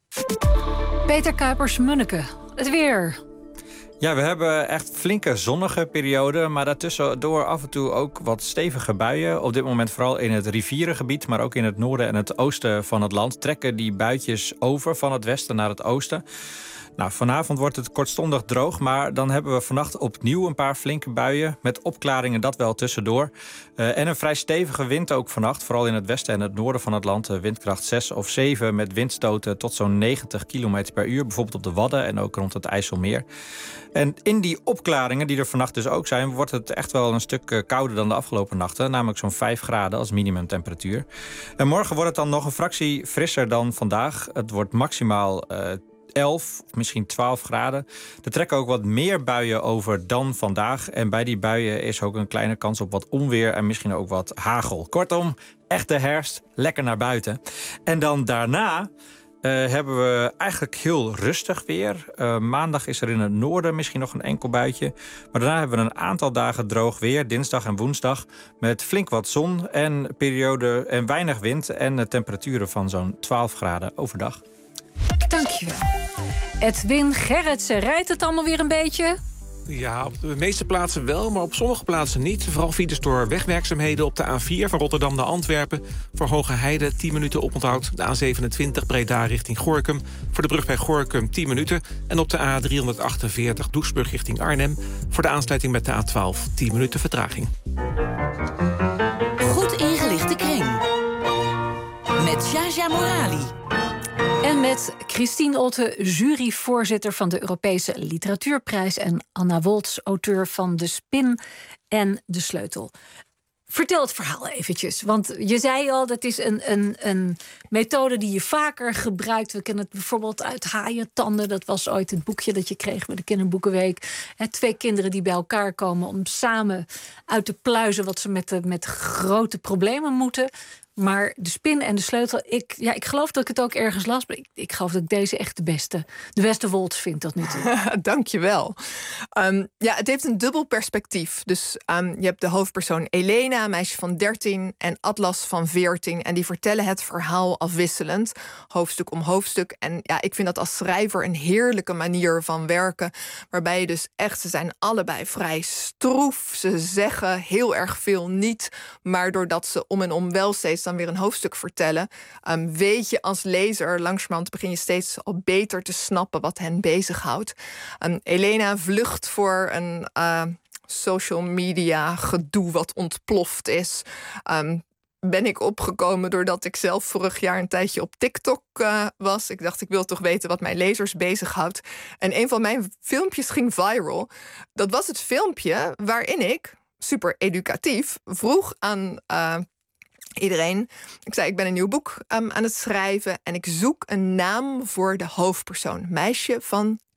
Peter Kuipers-Munneke, het weer.
Ja, we hebben echt flinke zonnige perioden, maar daartussendoor af en toe ook wat stevige buien. Op dit moment vooral in het rivierengebied, maar ook in het noorden en het oosten van het land trekken die buitjes over van het westen naar het oosten. Nou, vanavond wordt het kortstondig droog, maar dan hebben we vannacht opnieuw een paar flinke buien met opklaringen, dat wel tussendoor. Uh, en een vrij stevige wind ook vannacht, vooral in het westen en het noorden van het land. Uh, windkracht zes of zeven met windstoten tot zo'n negentig kilometer per uur, bijvoorbeeld op de Wadden en ook rond het IJsselmeer. En in die opklaringen, die er vannacht dus ook zijn, wordt het echt wel een stuk uh, kouder dan de afgelopen nachten, namelijk zo'n vijf graden als minimumtemperatuur. En morgen wordt het dan nog een fractie frisser dan vandaag. Het wordt maximaal Uh, elf of misschien twaalf graden. Er trekken ook wat meer buien over dan vandaag. En bij die buien is ook een kleine kans op wat onweer en misschien ook wat hagel. Kortom, echte herfst, lekker naar buiten. En dan daarna uh, hebben we eigenlijk heel rustig weer. Uh, maandag is er in het noorden misschien nog een enkel buitje. Maar daarna hebben we een aantal dagen droog weer, dinsdag en woensdag, met flink wat zon en periode en weinig wind en uh, temperaturen van zo'n twaalf graden overdag.
Dankjewel. Edwin Gerritsen, rijdt het allemaal weer een beetje?
Ja, op de meeste plaatsen wel, maar op sommige plaatsen niet. Vooral files door wegwerkzaamheden op de A vier van Rotterdam naar Antwerpen. Voor Hoge Heide tien minuten oponthoud. De A zevenentwintig Breda richting Gorinchem. Voor de brug bij Gorinchem tien minuten. En op de A driehonderdachtenveertig Doesburg richting Arnhem. Voor de aansluiting met de A twaalf tien minuten vertraging.
Goed ingelichte kring. Met Jaja Morali.
En met Christine Otte, juryvoorzitter van de Europese Literatuurprijs, en Anna Woltz, auteur van De Spin en De Sleutel. Vertel het verhaal eventjes, want je zei al, dat is een, een, een methode die je vaker gebruikt. We kennen het bijvoorbeeld uit Haaientanden. Dat was ooit het boekje dat je kreeg met de Kinderboekenweek. He, twee kinderen die bij elkaar komen om samen uit te pluizen wat ze met, de, met grote problemen moeten. Maar De Spin en De Sleutel, ik, ja, ik geloof dat ik het ook ergens las, maar ik, ik geloof dat ik deze echt de beste, de beste Woltz vind tot nu toe.
Dank je wel. Um, ja, het heeft een dubbel perspectief. Dus um, je hebt de hoofdpersoon Elena, een meisje van dertien, en Atlas van veertien. En die vertellen het verhaal afwisselend, hoofdstuk om hoofdstuk. En ja, ik vind dat als schrijver een heerlijke manier van werken, waarbij je dus echt, ze zijn allebei vrij stroef. Ze zeggen heel erg veel niet, maar doordat ze om en om wel steeds dan weer een hoofdstuk vertellen, um, weet je als lezer, langzamerhand begin je steeds al beter te snappen wat hen bezighoudt. Um, Elena vlucht voor een uh, social media gedoe wat ontploft is. Um, ben ik opgekomen doordat ik zelf vorig jaar een tijdje op TikTok uh, was. Ik dacht, ik wil toch weten wat mijn lezers bezighoudt. En een van mijn filmpjes ging viral. Dat was het filmpje waarin ik, super educatief, vroeg aan Uh, iedereen. Ik zei, ik ben een nieuw boek um, aan het schrijven en ik zoek een naam voor de hoofdpersoon. Meisje van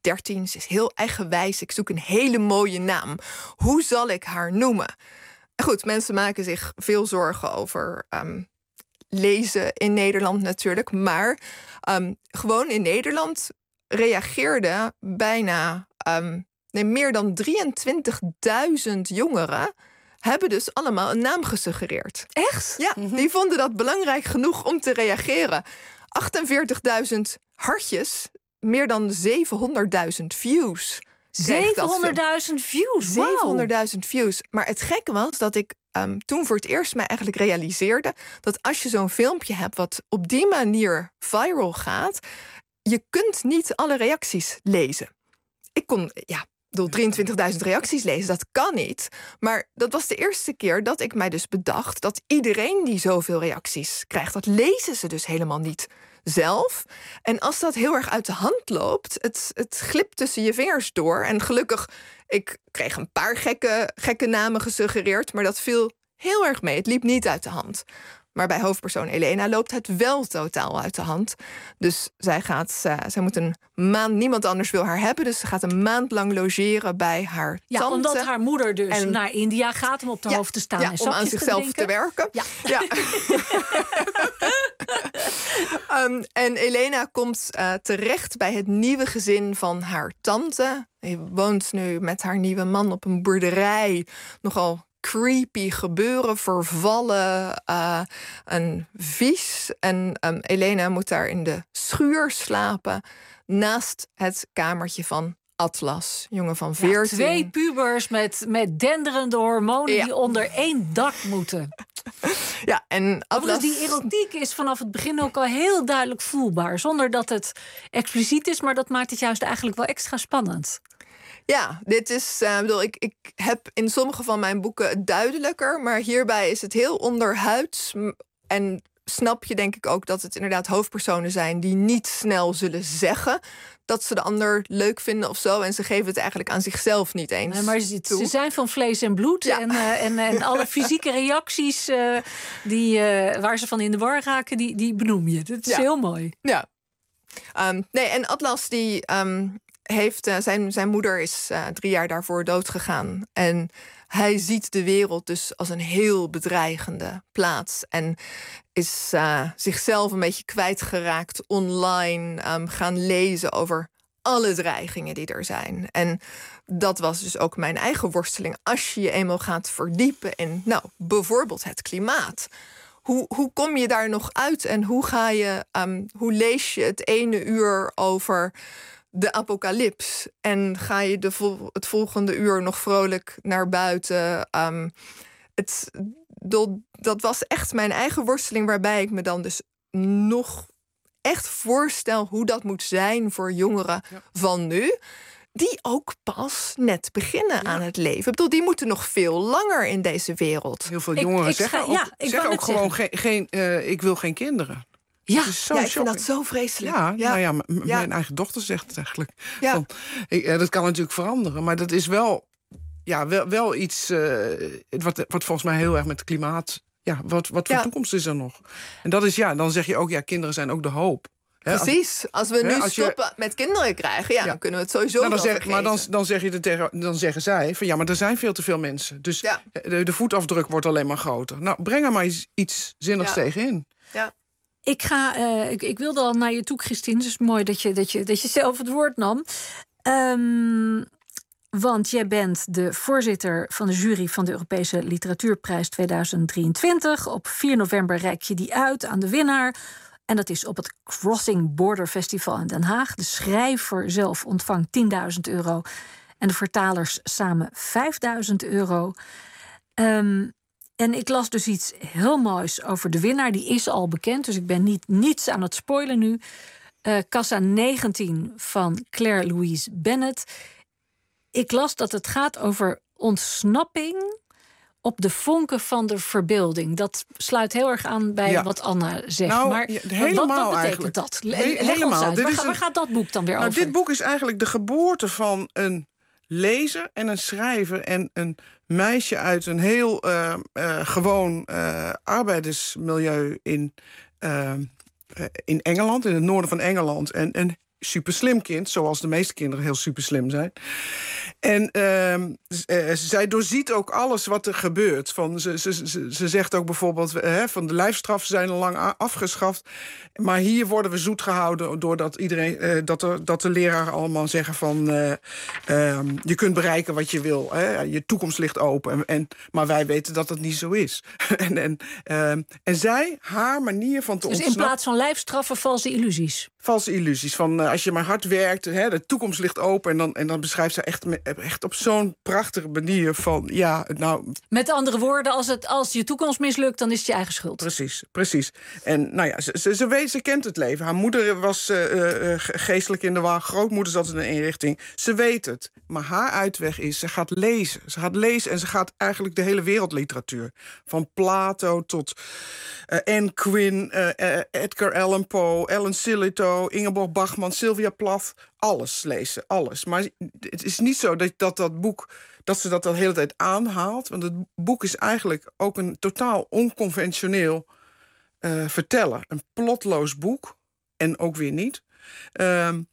dertien, ze is heel eigenwijs. Ik zoek een hele mooie naam. Hoe zal ik haar noemen? En goed, mensen maken zich veel zorgen over um, lezen in Nederland natuurlijk. Maar um, gewoon in Nederland reageerden bijna um, nee, meer dan drieëntwintigduizend jongeren hebben dus allemaal een naam gesuggereerd.
Echt?
Ja, mm-hmm. Die vonden dat belangrijk genoeg om te reageren. achtenveertigduizend hartjes, meer dan zevenhonderdduizend views.
zevenhonderdduizend views? Wow.
zevenhonderdduizend views. Maar het gekke was dat ik um, toen voor het eerst mij eigenlijk realiseerde dat als je zo'n filmpje hebt wat op die manier viral gaat, je kunt niet alle reacties lezen. Ik kon, ja, drieëntwintigduizend reacties lezen, dat kan niet. Maar dat was de eerste keer dat ik mij dus bedacht dat iedereen die zoveel reacties krijgt, dat lezen ze dus helemaal niet zelf. En als dat heel erg uit de hand loopt, het, het glipt tussen je vingers door. En gelukkig, ik kreeg een paar gekke, gekke namen gesuggereerd, maar dat viel heel erg mee. Het liep niet uit de hand. Maar bij hoofdpersoon Elena loopt het wel totaal uit de hand. Dus zij gaat, uh, zij moet een maand, niemand anders wil haar hebben, dus ze gaat een maand lang logeren bij haar
ja,
tante.
Omdat haar moeder dus
en,
naar India gaat om op de
ja,
hoofd te staan
ja,
en
om aan zichzelf
te,
te werken.
Ja.
Ja. um, en Elena komt uh, terecht bij het nieuwe gezin van haar tante. Hij woont nu met haar nieuwe man op een boerderij. Nogal creepy gebeuren, vervallen, uh, een vies. En um, Elena moet daar in de schuur slapen, naast het kamertje van Atlas, jongen van veertien.
Ja, twee pubers met, met denderende hormonen ja. die onder één dak moeten.
Ja, en Atlas...
Die erotiek is vanaf het begin ook al heel duidelijk voelbaar, zonder dat het expliciet is, maar dat maakt het juist eigenlijk wel extra spannend.
Ja, dit is, uh, bedoel, ik, ik heb in sommige van mijn boeken het duidelijker, maar hierbij is het heel onderhuids. En snap je denk ik ook dat het inderdaad hoofdpersonen zijn die niet snel zullen zeggen dat ze de ander leuk vinden of zo. En ze geven het eigenlijk aan zichzelf niet eens.
Nee, maar ze, ze zijn van vlees en bloed. Ja. En, uh, en, en alle fysieke reacties uh, die, uh, waar ze van in de war raken, die, die benoem je. Dat is ja. heel mooi.
Ja. Um, nee, en Atlas die um, heeft, uh, zijn, zijn moeder is uh, drie jaar daarvoor doodgegaan. En hij ziet de wereld dus als een heel bedreigende plaats. En is uh, zichzelf een beetje kwijtgeraakt online. Um, gaan lezen over alle dreigingen die er zijn. En dat was dus ook mijn eigen worsteling. Als je je eenmaal gaat verdiepen in, nou, bijvoorbeeld het klimaat. Hoe, hoe kom je daar nog uit? En hoe ga je, um, hoe lees je het ene uur over de apocalyps? En ga je de vol- het volgende uur nog vrolijk naar buiten? Um, het, dat, dat was echt mijn eigen worsteling, waarbij ik me dan dus nog echt voorstel hoe dat moet zijn voor jongeren ja. van nu, die ook pas net beginnen ja. aan het leven. Ik bedoel, die moeten nog veel langer in deze wereld.
Heel veel jongeren ik, ik zeggen ga, ook, ja, ik zeggen ook gewoon geen, geen, uh, ik wil geen kinderen.
Ja, zo ja ik vind dat zo vreselijk.
Ja,
ja.
Nou ja, m- m-
ja.
mijn eigen dochter zegt het eigenlijk.
Ja.
Van, ik, uh, dat kan natuurlijk veranderen, maar dat is wel, ja, wel, wel iets uh, wat, wat volgens mij heel erg met het klimaat. Ja, wat, wat voor ja. toekomst is er nog? En dat is ja, dan zeg je ook, ja, kinderen zijn ook de hoop.
Precies, als we nu als je, stoppen met kinderen krijgen, ja, ja. dan kunnen we het sowieso nou, dan zeg,
Maar dan, dan, zeg je tegen, dan zeggen zij van ja, maar er zijn veel te veel mensen. Dus ja. de, de voetafdruk wordt alleen maar groter. Nou, breng er maar iets, iets zinnigs ja. tegenin.
Ja.
Ik, ga, uh, ik, ik wilde al naar je toe, Christine. Dus mooi dat je, dat je, dat je zelf het woord nam. Um, want jij bent de voorzitter van de jury van de Europese Literatuurprijs tweeduizend drieëntwintig. Op vier november reik je die uit aan de winnaar. En dat is op het Crossing Border Festival in Den Haag. De schrijver zelf ontvangt tienduizend euro. En de vertalers samen vijfduizend euro. Um, en ik las dus iets heel moois over de winnaar. Die is al bekend, dus ik ben niet, niets aan het spoilen nu. Uh, Kassa negentien van Claire Louise Bennett. Ik las dat het gaat over ontsnapping op de vonken van de verbeelding. Dat sluit heel erg aan bij ja. wat Anna zegt.
Nou,
maar
ja, helemaal
wat, wat betekent
eigenlijk.
dat?
He-
Leg
helemaal.
ons uit. Waar,
een,
waar gaat dat boek dan weer
nou,
over?
Dit boek is eigenlijk de geboorte van een lezer en een schrijver en een meisje uit een heel uh, uh, gewoon uh, arbeidersmilieu in, uh, uh, in Engeland, in het noorden van Engeland. En een super slim kind, zoals de meeste kinderen heel super slim zijn. En uh, uh, zij doorziet ook alles wat er gebeurt. Van, ze, ze, ze, ze zegt ook bijvoorbeeld, uh, van de lijfstraffen zijn al lang afgeschaft. Maar hier worden we zoet gehouden doordat iedereen, uh, dat, er, dat de leraren allemaal zeggen van uh, uh, je kunt bereiken wat je wil. Hè? Je toekomst ligt open. En, en, maar wij weten dat dat niet zo is. en, en, uh, en zij, haar manier van te
dus
ontsnappen...
in plaats van lijfstraffen, valse illusies.
Valse illusies. Van uh, als je maar hard werkt, hè, de toekomst ligt open. En dan, en dan beschrijft ze echt, echt op zo'n prachtige manier van... ja, nou...
Met andere woorden, als, het, als je toekomst mislukt, dan is het je eigen schuld.
Precies, precies. En nou ja, ze, ze, ze weet, ze kent het leven. Haar moeder was uh, uh, geestelijk in de war. Grootmoeder zat in een inrichting. Ze weet het. Maar haar uitweg is, ze gaat lezen. Ze gaat lezen en ze gaat eigenlijk de hele wereldliteratuur. Van Plato tot uh, Anne Quinn, uh, uh, Edgar Allan Poe, Ellen Sillitoe, Ingeborg Bachmann, Sylvia Plath. Alles lezen, alles. Maar het is niet zo dat dat, dat boek... dat ze dat de hele tijd aanhaalt. Want het boek is eigenlijk ook een totaal onconventioneel uh, vertellen. Een plotloos boek. En ook weer niet. Um,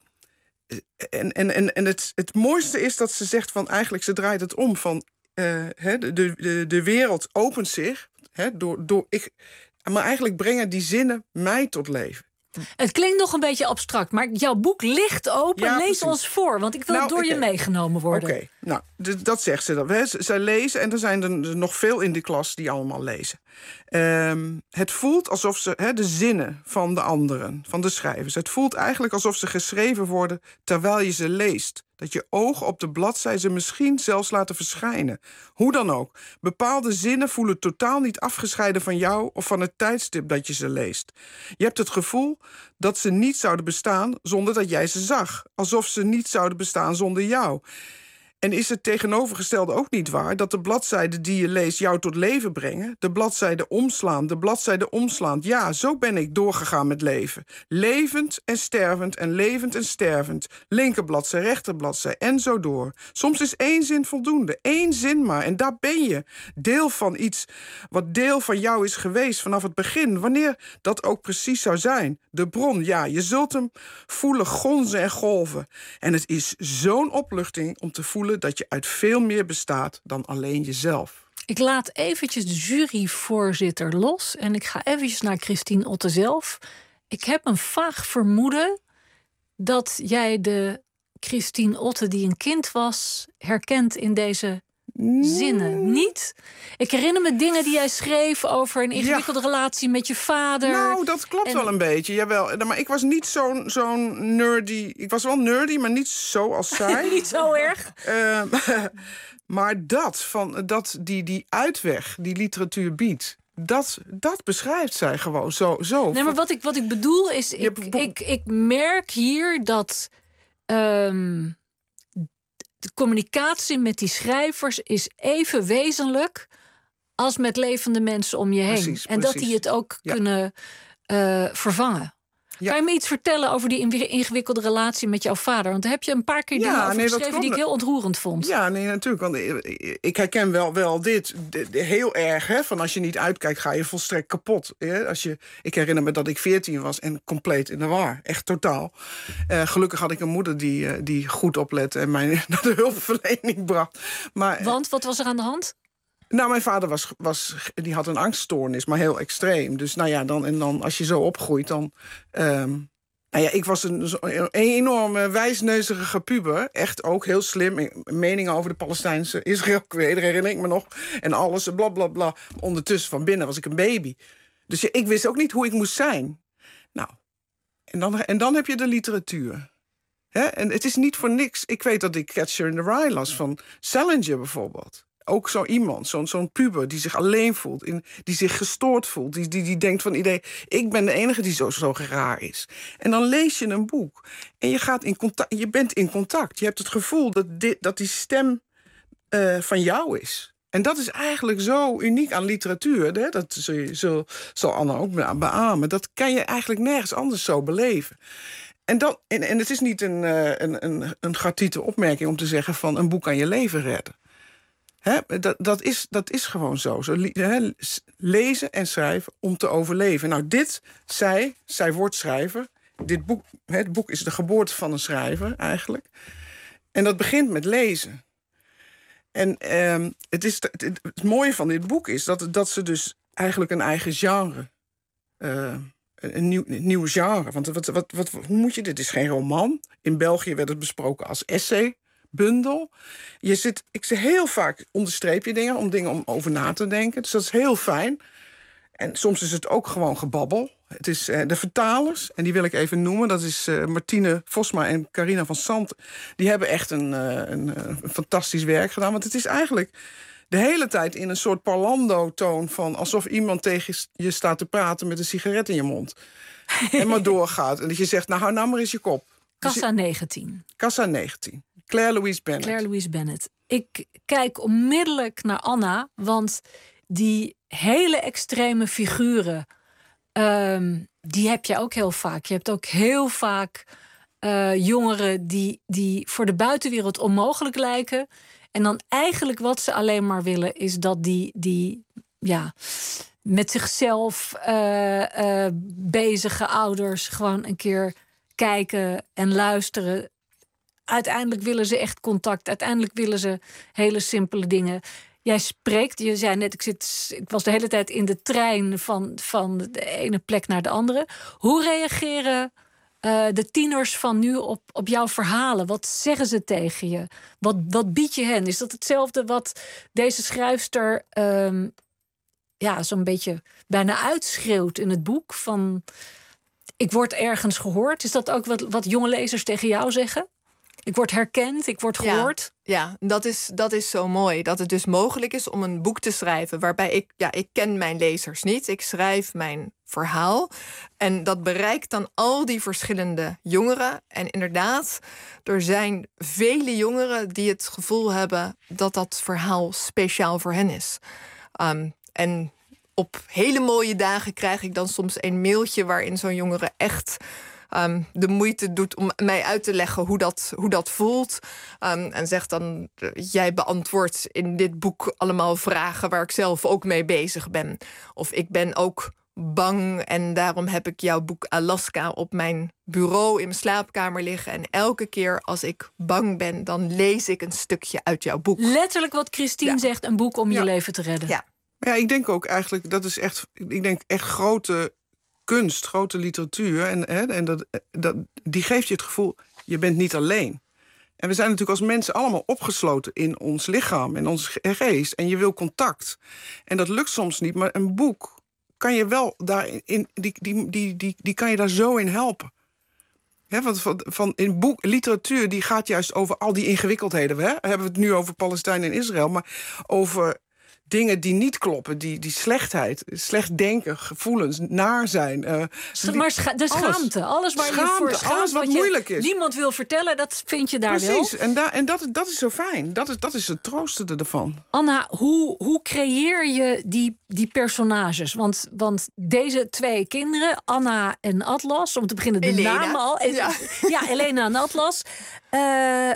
en en, en, en het, het mooiste is dat ze zegt van... eigenlijk, ze draait het om van... Uh, he, de, de, de wereld opent zich. He, door, door ik, maar eigenlijk brengen die zinnen mij tot leven.
Het klinkt nog een beetje abstract, maar jouw boek ligt open. Ja, Lees precies. ons voor, want ik wil nou, door okay. je meegenomen worden.
Oké, okay. nou, d- dat zegt ze dan. Hè. Zij lezen en er zijn er nog veel in de klas die allemaal lezen. Um, het voelt alsof ze, hè, de zinnen van de anderen, van de schrijvers... het voelt eigenlijk alsof ze geschreven worden terwijl je ze leest. Dat je ogen op de bladzij ze misschien zelfs laten verschijnen. Hoe dan ook. Bepaalde zinnen voelen totaal niet afgescheiden van jou... of van het tijdstip dat je ze leest. Je hebt het gevoel dat ze niet zouden bestaan zonder dat jij ze zag. Alsof ze niet zouden bestaan zonder jou. En is het tegenovergestelde ook niet waar... dat de bladzijden die je leest jou tot leven brengen... de bladzijden omslaan, de bladzijden omslaan. Ja, zo ben ik doorgegaan met leven. Levend en stervend en levend en stervend. Linkerbladzij, rechterbladzij en zo door. Soms is één zin voldoende, één zin maar. En daar ben je. Deel van iets wat deel van jou is geweest vanaf het begin. Wanneer dat ook precies zou zijn. De bron, ja, je zult hem voelen gonzen en golven. En het is zo'n opluchting om te voelen... dat je uit veel meer bestaat dan alleen jezelf.
Ik laat eventjes de juryvoorzitter los... en ik ga eventjes naar Christine Otte zelf. Ik heb een vaag vermoeden dat jij de Christine Otte die een kind was... herkent in deze zinnen. Niet? Ik herinner me dingen die jij schreef over een ingewikkelde ja. relatie met je vader.
Nou, dat klopt en... wel een beetje, jawel. Maar ik was niet zo'n zo'n nerdy... Ik was wel nerdy, maar niet zo als zij.
Niet zo erg.
Uh, maar dat, van, dat die, die uitweg die literatuur biedt... Dat, dat beschrijft zij gewoon zo. zo.
Nee, maar wat ik, wat ik bedoel is... Ik, ik, ik, ik merk hier dat... Um, de communicatie met die schrijvers is even wezenlijk... als met levende mensen om je heen.
Precies,
en
precies.
dat die het ook ja. kunnen uh, vervangen. Ja. Kan je me iets vertellen over die ingewikkelde relatie met jouw vader? Want daar heb je een paar keer ja, dingen over nee, geschreven die ik heel ontroerend vond.
Ja, nee, natuurlijk. Want ik herken wel, wel dit de, de, heel erg. Hè, van als je niet uitkijkt, ga je volstrekt kapot. Hè? Als je, ik herinner me dat ik veertien was en compleet in de war. Echt totaal. Uh, gelukkig had ik een moeder die, uh, die goed oplette en mij naar de hulpverlening bracht. Maar,
want, wat was er aan de hand?
Nou, mijn vader was, was, die had een angststoornis, maar heel extreem. Dus nou ja, dan, en dan, als je zo opgroeit, dan... Um, nou ja, ik was een, een enorme wijsneuzige puber. Echt ook heel slim. Meningen over de Palestijnse Israël, herinner ik me nog. En alles, bla, bla, bla. Ondertussen, van binnen was ik een baby. Dus ja, ik wist ook niet hoe ik moest zijn. Nou, en dan, en dan heb je de literatuur. Hè? En het is niet voor niks. Ik weet dat ik Catcher in the Rye las van Salinger bijvoorbeeld. Ook zo iemand, zo'n zo'n puber die zich alleen voelt, in, die zich gestoord voelt, die, die, die denkt van idee, ik ben de enige die zo, zo raar is. En dan lees je een boek en je, gaat in contact, je bent in contact. Je hebt het gevoel dat, dit, dat die stem uh, van jou is. En dat is eigenlijk zo uniek aan literatuur. Hè? Dat zul, zul, zal Anna ook beamen. Dat kan je eigenlijk nergens anders zo beleven. En, dan, en, en het is niet een, een, een, een gratuite opmerking om te zeggen van een boek kan je leven redden. He, dat, dat, is, dat is gewoon zo. zo he, lezen en schrijven om te overleven. Nou, dit, zij, zij wordt schrijver. dit boek, het boek is de geboorte van een schrijver eigenlijk. En dat begint met lezen. En uh, het, is, het, het, het mooie van dit boek is dat, dat ze dus eigenlijk een eigen genre... Uh, een, nieuw, een nieuw genre. Want wat, wat, wat, hoe moet je dit? Het is geen roman. In België werd het besproken als essaybundel. Je zit, ik zeg heel vaak onderstreep je dingen om dingen om over na te denken. Dus dat is heel fijn. En soms is het ook gewoon gebabbel. Het is uh, de vertalers, en die wil ik even noemen. Dat is uh, Martine Vosma en Carina van Sant. Die hebben echt een, uh, een, een fantastisch werk gedaan. Want het is eigenlijk de hele tijd in een soort parlando-toon van alsof iemand tegen je staat te praten met een sigaret in je mond. En maar doorgaat. En dat je zegt, nou hou nou maar eens je kop.
Kassa negentien.
Kassa negentien. Claire Louise Bennett.
Claire Louise Bennett. Ik kijk onmiddellijk naar Anna, want die hele extreme figuren, um, die heb je ook heel vaak. Je hebt ook heel vaak uh, jongeren die, die voor de buitenwereld onmogelijk lijken. En dan eigenlijk wat ze alleen maar willen is dat die, die ja, met zichzelf uh, uh, bezige ouders gewoon een keer kijken en luisteren. Uiteindelijk willen ze echt contact. Uiteindelijk willen ze hele simpele dingen. Jij spreekt, je zei net, ik, zit, ik was de hele tijd in de trein van, van de ene plek naar de andere. Hoe reageren uh, de tieners van nu op, op jouw verhalen? Wat zeggen ze tegen je? Wat, wat bied je hen? Is dat hetzelfde wat deze schrijfster um, ja, zo'n beetje bijna uitschreeuwt in het boek? Van, ik word ergens gehoord. Is dat ook wat, wat jonge lezers tegen jou zeggen? Ik word herkend, ik word gehoord.
Ja, ja dat, is, dat is zo mooi. Dat het dus mogelijk is om een boek te schrijven waarbij ik, ja, ik ken mijn lezers niet. Ik schrijf mijn verhaal. En dat bereikt dan al die verschillende jongeren. En inderdaad, er zijn vele jongeren die het gevoel hebben dat dat verhaal speciaal voor hen is. Um, en op hele mooie dagen krijg ik dan soms een mailtje waarin zo'n jongere echt Um, de moeite doet om mij uit te leggen hoe dat, hoe dat voelt. Um, en zegt dan, jij beantwoordt in dit boek allemaal vragen waar ik zelf ook mee bezig ben. Of ik ben ook bang en daarom heb ik jouw boek Alaska op mijn bureau in mijn slaapkamer liggen. En elke keer als ik bang ben, dan lees ik een stukje uit jouw boek.
Letterlijk wat Christine ja. zegt, een boek om
ja.
je leven te redden.
Ja.
ja, ik denk ook eigenlijk, dat is echt, ik denk echt grote kunst, grote literatuur. En, hè, en dat, dat, die geeft je het gevoel, je bent niet alleen. En we zijn natuurlijk als mensen allemaal opgesloten in ons lichaam, in ons geest. En je wil contact. En dat lukt soms niet, maar een boek kan je wel daarin, die, die, die, die, die kan je daar zo in helpen. He, want van, van in boek, literatuur die gaat juist over al die ingewikkeldheden. Hè? We hebben het nu over Palestijn en Israël, maar over dingen die niet kloppen, die, die slechtheid, slecht denken, gevoelens, naar zijn. Uh,
maar scha- de schaamte, alles, alles waar
schaamte,
je voor schaamt,
alles wat, wat moeilijk is.
Niemand wil vertellen, dat vind je daar
Precies.
wel.
Precies, en, da- en dat, dat is zo fijn. Dat is, dat is het troostende ervan.
Anna, hoe, hoe creëer je die, die personages? Want, want deze twee kinderen, Anna en Atlas, om te beginnen de
Elena.
namen al.
Ja.
ja, Elena en Atlas. Uh,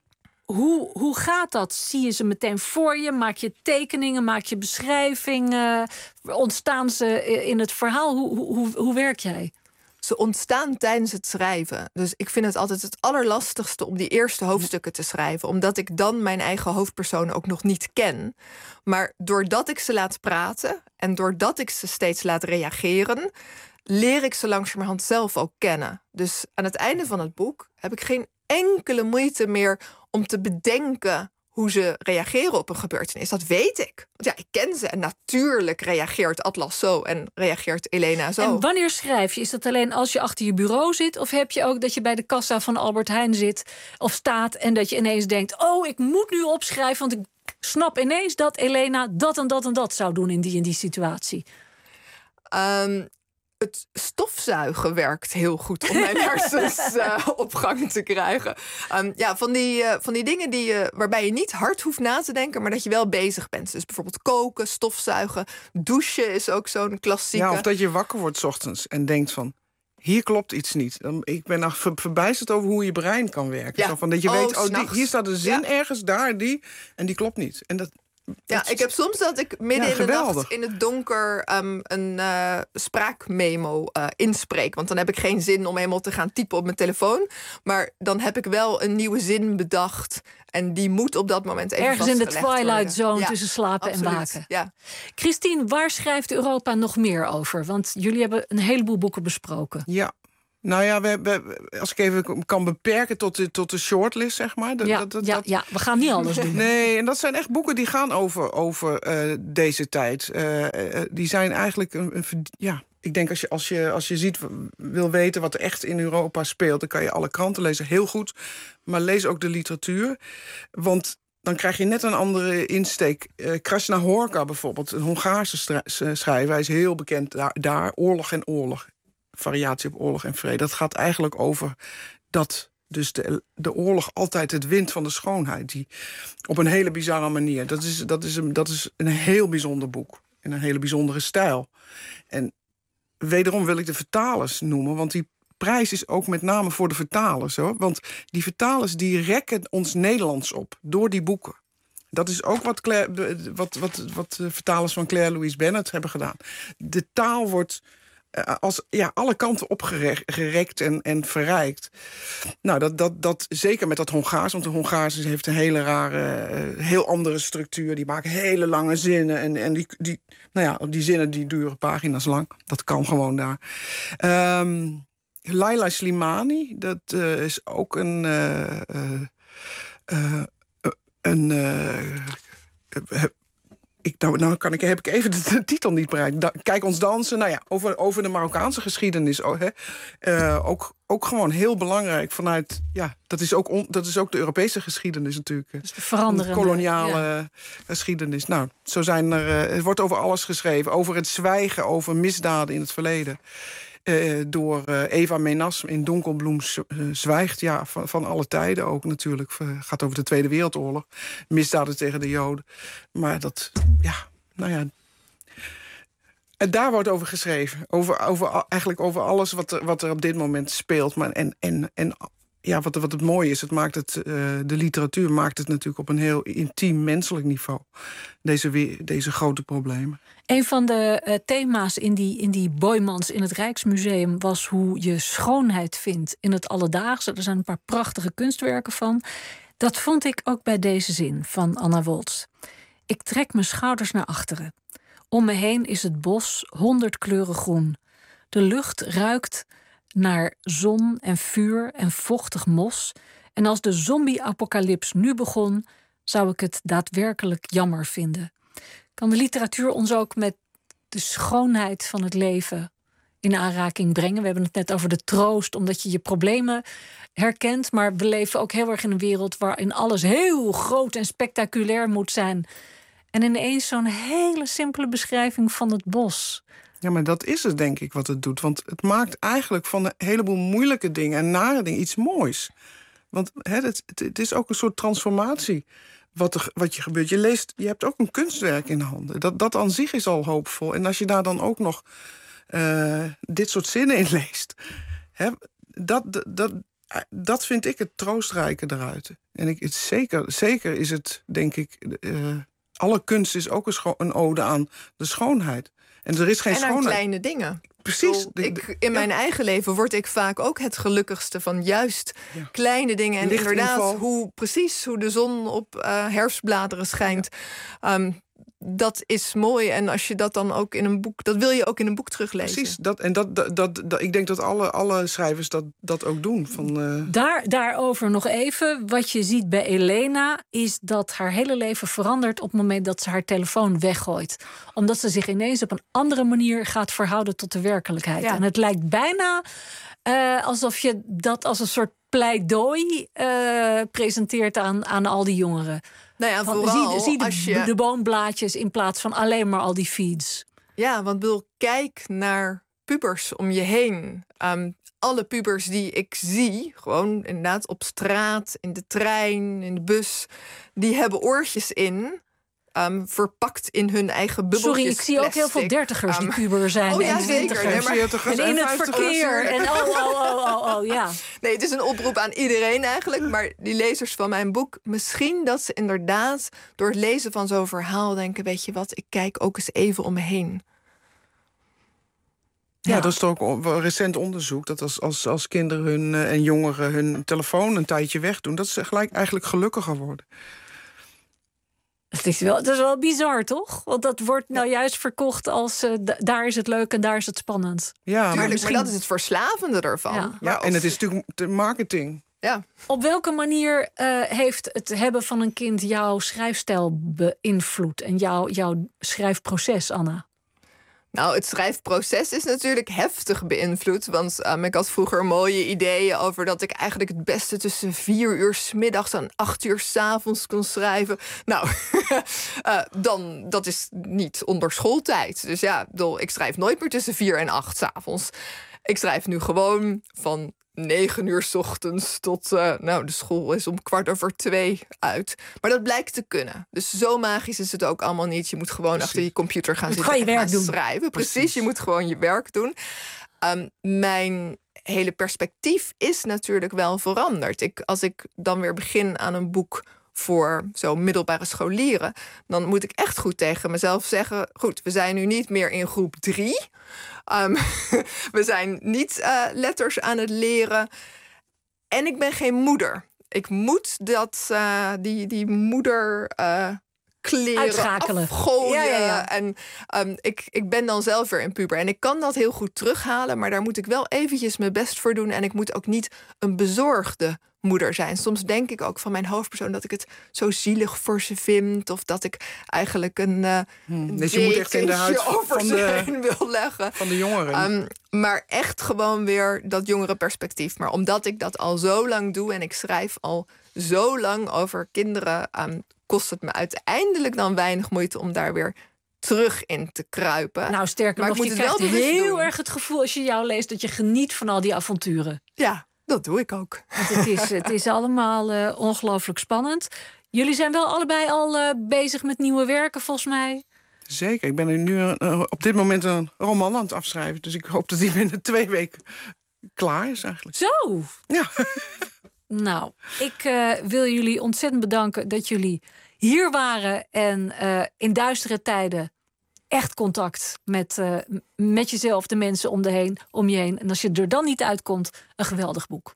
Hoe, hoe gaat dat? Zie je ze meteen voor je? Maak je tekeningen? Maak je beschrijvingen? Ontstaan ze in het verhaal? Hoe, hoe, hoe werk jij?
Ze ontstaan tijdens het schrijven. Dus ik vind het altijd het allerlastigste om die eerste hoofdstukken te schrijven. Omdat ik dan mijn eigen hoofdpersoon ook nog niet ken. Maar doordat ik ze laat praten en doordat ik ze steeds laat reageren, leer ik ze langzamerhand zelf ook kennen. Dus aan het einde van het boek heb ik geen enkele moeite meer om te bedenken hoe ze reageren op een gebeurtenis. Dat weet ik. Want ja, ik ken ze. En natuurlijk reageert Atlas zo en reageert Elena zo.
En wanneer schrijf je? Is dat alleen als je achter je bureau zit? Of heb je ook dat je bij de kassa van Albert Heijn zit of staat en dat je ineens denkt, oh, ik moet nu opschrijven, want ik snap ineens dat Elena dat en dat en dat zou doen in die en die situatie?
Um, Het stofzuigen werkt heel goed om mijn hersens uh, op gang te krijgen. Um, ja, van die, uh, van die dingen die, uh, waarbij je niet hard hoeft na te denken, maar dat je wel bezig bent. Dus bijvoorbeeld koken, stofzuigen, douchen is ook zo'n klassieke.
Ja, of dat je wakker wordt 's ochtends en denkt van, hier klopt iets niet. Ik ben nog ver, verbijsterd over hoe je brein kan werken.
Ja.
Zo van dat je
oh,
weet, oh, die, hier staat een zin
ja.
ergens, daar, die, en die klopt niet. En dat,
Ja,
dat,
ik heb soms dat ik midden
Ja,
in de
geweldig.
nacht in het donker um, een uh, spraakmemo uh, inspreek. Want dan heb ik geen zin om helemaal te gaan typen op mijn telefoon. Maar dan heb ik wel een nieuwe zin bedacht. En die moet op dat moment even
Ergens in de
vastgelegd
twilight
worden.
zone
Ja,
tussen slapen
absoluut.
en waken.
Ja.
Christine, waar schrijft Europa nog meer over? Want jullie hebben een heleboel boeken besproken.
Ja. Nou ja, we, we, als ik even kan beperken tot de, tot de shortlist, zeg maar. Dat,
Ja,
dat, dat,
ja,
dat-
ja, we gaan niet alles doen.
Nee, en dat zijn echt boeken die gaan over, over eh, deze tijd. Eh, eh, die zijn eigenlijk een, een verd- ja. Ik denk als je, als, je, als je ziet, wil weten wat er echt in Europa speelt, dan kan je alle kranten lezen, heel goed. Maar lees ook de literatuur. Want dan krijg je net een andere insteek. Uh, Krasna-Horka bijvoorbeeld, een Hongaarse stri- schrijver. Hij is heel bekend daar, daar. Oorlog en oorlog. Variatie op oorlog en vrede. Dat gaat eigenlijk over dat dus de, de oorlog altijd het wint van de schoonheid. Die, op een hele bizarre manier. Dat is, dat, is een, dat is een heel bijzonder boek. En een hele bijzondere stijl. En wederom wil ik de vertalers noemen. Want die prijs is ook met name voor de vertalers. Hoor. Want die vertalers die rekken ons Nederlands op. Door die boeken. Dat is ook wat, Claire, wat, wat, wat de vertalers van Claire Louise Bennett hebben gedaan. De taal wordt als ja, alle kanten opgerekt en, en verrijkt. Nou, dat, dat, dat zeker met dat Hongaars. Want de Hongaars heeft een hele rare, uh, heel andere structuur. Die maken hele lange zinnen. En, en die, die, nou ja, die zinnen die duren pagina's lang. Dat kan gewoon daar. Um, Laila Slimani, dat uh, is ook een... Uh, uh, uh, een uh, Ik, nou, nou kan ik, heb ik even de, de titel niet bereikt. Da, Kijk ons dansen. Nou ja, over, over de Marokkaanse geschiedenis. Oh, hè. Uh, ook, ook gewoon heel belangrijk vanuit... Ja, dat is ook, on, dat is ook de Europese geschiedenis natuurlijk.
Dus de veranderende.
Koloniale
ja.
geschiedenis. Nou, zo zijn er... Uh, het wordt over alles geschreven. Over het zwijgen, over misdaden in het verleden. Uh, door uh, Eva Menas in Donkelbloem uh, zwijgt. Ja, van, van alle tijden ook natuurlijk. Het uh, gaat over de Tweede Wereldoorlog. Misdaden tegen de Joden. Maar dat, ja, nou ja... En daar wordt over geschreven. Over, over, eigenlijk over alles wat er, wat er op dit moment speelt. Maar en, en, en ja, wat, wat het mooie is, het maakt het, uh, de literatuur maakt het natuurlijk op een heel intiem menselijk niveau. Deze, deze grote problemen.
Een van de uh, thema's in die, in die Boijmans in het Rijksmuseum was hoe je schoonheid vindt in het alledaagse. Er zijn een paar prachtige kunstwerken van. Dat vond ik ook bij deze zin van Anna Woltz. Ik trek mijn schouders naar achteren. Om me heen is het bos honderd kleuren groen. De lucht ruikt naar zon en vuur en vochtig mos. En als de zombie-apocalyps nu begon, zou ik het daadwerkelijk jammer vinden. Kan de literatuur ons ook met de schoonheid van het leven in aanraking brengen? We hebben het net over de troost, omdat je je problemen herkent. Maar we leven ook heel erg in een wereld waarin alles heel groot en spectaculair moet zijn. En ineens zo'n hele simpele beschrijving van het bos.
Ja, maar dat is het denk ik wat het doet. Want het maakt eigenlijk van een heleboel moeilijke dingen en nare dingen iets moois. Want hè, het, het is ook een soort transformatie wat, er, wat je gebeurt. Je leest, je hebt ook een kunstwerk in de handen. Dat, dat aan zich is al hoopvol. En als je daar dan ook nog uh, dit soort zinnen in leest, hè, dat, dat, dat vind ik het troostrijke eruit. En ik, het zeker, zeker is het, denk ik, Uh, alle kunst is ook een, scho- een ode aan de schoonheid. En er is geen
en aan
schoonheid.
kleine dingen.
Precies.
Ik, in mijn ja. eigen leven word ik vaak ook het gelukkigste van juist ja. kleine dingen. En inderdaad, hoe, precies hoe de zon op uh, herfstbladeren schijnt. Ja. Um, dat is mooi. En als je dat dan ook in een boek, dat wil je ook in een boek teruglezen.
Precies. Dat, en dat, dat, dat, dat, ik denk dat alle, alle schrijvers dat, dat ook doen. Van, uh...
Daar, daarover nog even. Wat je ziet bij Elena is dat haar hele leven verandert op het moment dat ze haar telefoon weggooit. Omdat ze zich ineens op een andere manier gaat verhouden tot de werkelijkheid. Ja. En het lijkt bijna uh, alsof je dat als een soort pleidooi uh, presenteert aan, aan al die jongeren.
Nou ja, vooral
zie, zie de,
als je...
de boomblaadjes in plaats van alleen maar al die feeds.
Ja, want bedoel, kijk naar pubers om je heen. Um, alle pubers die ik zie, gewoon inderdaad op straat, in de trein, in de bus, die hebben oortjes in. um, verpakt in hun eigen bubbeltjes.
Sorry, ik zie ook heel veel dertigers die puber zijn.
Oh ja,
en
zeker. Nee, maar...
En in het verkeer. En oh, oh, oh, oh, oh, ja.
Nee, het is een oproep aan iedereen eigenlijk. Maar die lezers van mijn boek, misschien dat ze inderdaad door het lezen van zo'n verhaal denken, weet je wat, ik kijk ook eens even om me heen.
Ja, ja, dat is toch ook een recent onderzoek. Dat als, als, als kinderen hun, uh, en jongeren hun telefoon een tijdje wegdoen, dat ze gelijk eigenlijk gelukkiger worden.
Het is, wel, het is wel bizar, toch? Want dat wordt nou juist verkocht als uh, d- daar is het leuk en daar is het spannend.
Ja,
maar,
maar,
misschien... maar dat is het verslavende ervan.
Ja,
ja
als...
en het is natuurlijk de marketing.
Ja.
Op welke manier uh, heeft het hebben van een kind jouw schrijfstijl beïnvloed en jouw, jouw schrijfproces, Anna?
Nou, het schrijfproces is natuurlijk heftig beïnvloed. Want um, ik had vroeger mooie ideeën over dat ik eigenlijk het beste tussen vier uur 's middags en acht uur 's avonds kon schrijven. Nou, uh, dan, dat is niet onder schooltijd. Dus ja, ik schrijf nooit meer tussen vier en acht 's avonds. Ik schrijf nu gewoon van negen uur 's ochtends tot, uh, nou, de school is om kwart over twee uit. Maar dat blijkt te kunnen. Dus zo magisch is het ook allemaal niet. Je moet gewoon Precies. achter je computer gaan
je
zitten
je
en
werk
gaan
doen.
schrijven. Precies. Precies, je moet gewoon je werk doen. Um, mijn hele perspectief is natuurlijk wel veranderd. Ik, als ik dan weer begin aan een boek voor zo middelbare scholieren, dan moet ik echt goed tegen mezelf zeggen, goed, we zijn nu niet meer in groep drie. Um, we zijn niet uh, letters aan het leren. En ik ben geen moeder. Ik moet dat, uh, die, die moeder uh, kleren
uitschakelen.
Afgooien.
Ja, ja, ja.
En um, ik, ik ben dan zelf weer in puber. En ik kan dat heel goed terughalen, maar daar moet ik wel eventjes mijn best voor doen. En ik moet ook niet een bezorgde moeder zijn. Soms denk ik ook van mijn hoofdpersoon dat ik het zo zielig voor ze vind, of dat ik eigenlijk een, uh,
hmm. Dus je moet echt in de huid
over
van
ze
de,
heen wil leggen.
Van de jongeren.
Um, maar echt gewoon weer dat jongere perspectief. Maar omdat ik dat al zo lang doe en ik schrijf al zo lang over kinderen, um, kost het me uiteindelijk dan weinig moeite om daar weer terug in te kruipen.
Nou, sterker
maar
nog, je krijgt heel erg het gevoel als je jou leest dat je geniet van al die avonturen.
Ja, dat doe ik ook.
Want het is, het is allemaal uh, ongelooflijk spannend. Jullie zijn wel allebei al uh, bezig met nieuwe werken, volgens mij.
Zeker. Ik ben er nu uh, op dit moment een roman aan het afschrijven. Dus ik hoop dat die binnen twee weken klaar is eigenlijk.
Zo!
Ja.
Nou, ik uh, wil jullie ontzettend bedanken dat jullie hier waren en uh, in duistere tijden echt contact met, uh, met jezelf, de mensen om, de heen, om je heen. En als je er dan niet uitkomt, een geweldig boek.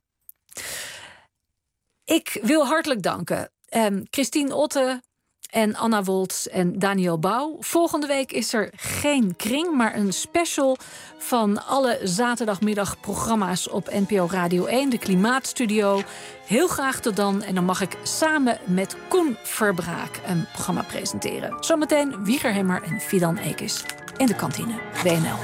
Ik wil hartelijk danken um, Christine Otte en Anna Woltz en Daniel Bouw. Volgende week is er geen kring, maar een special van alle zaterdagmiddagprogramma's op N P O Radio één, de Klimaatstudio. Heel graag tot dan. En dan mag ik samen met Koen Verbraak een programma presenteren. Zometeen Wieger Hemmer en Fidan Ekis in de kantine W N L.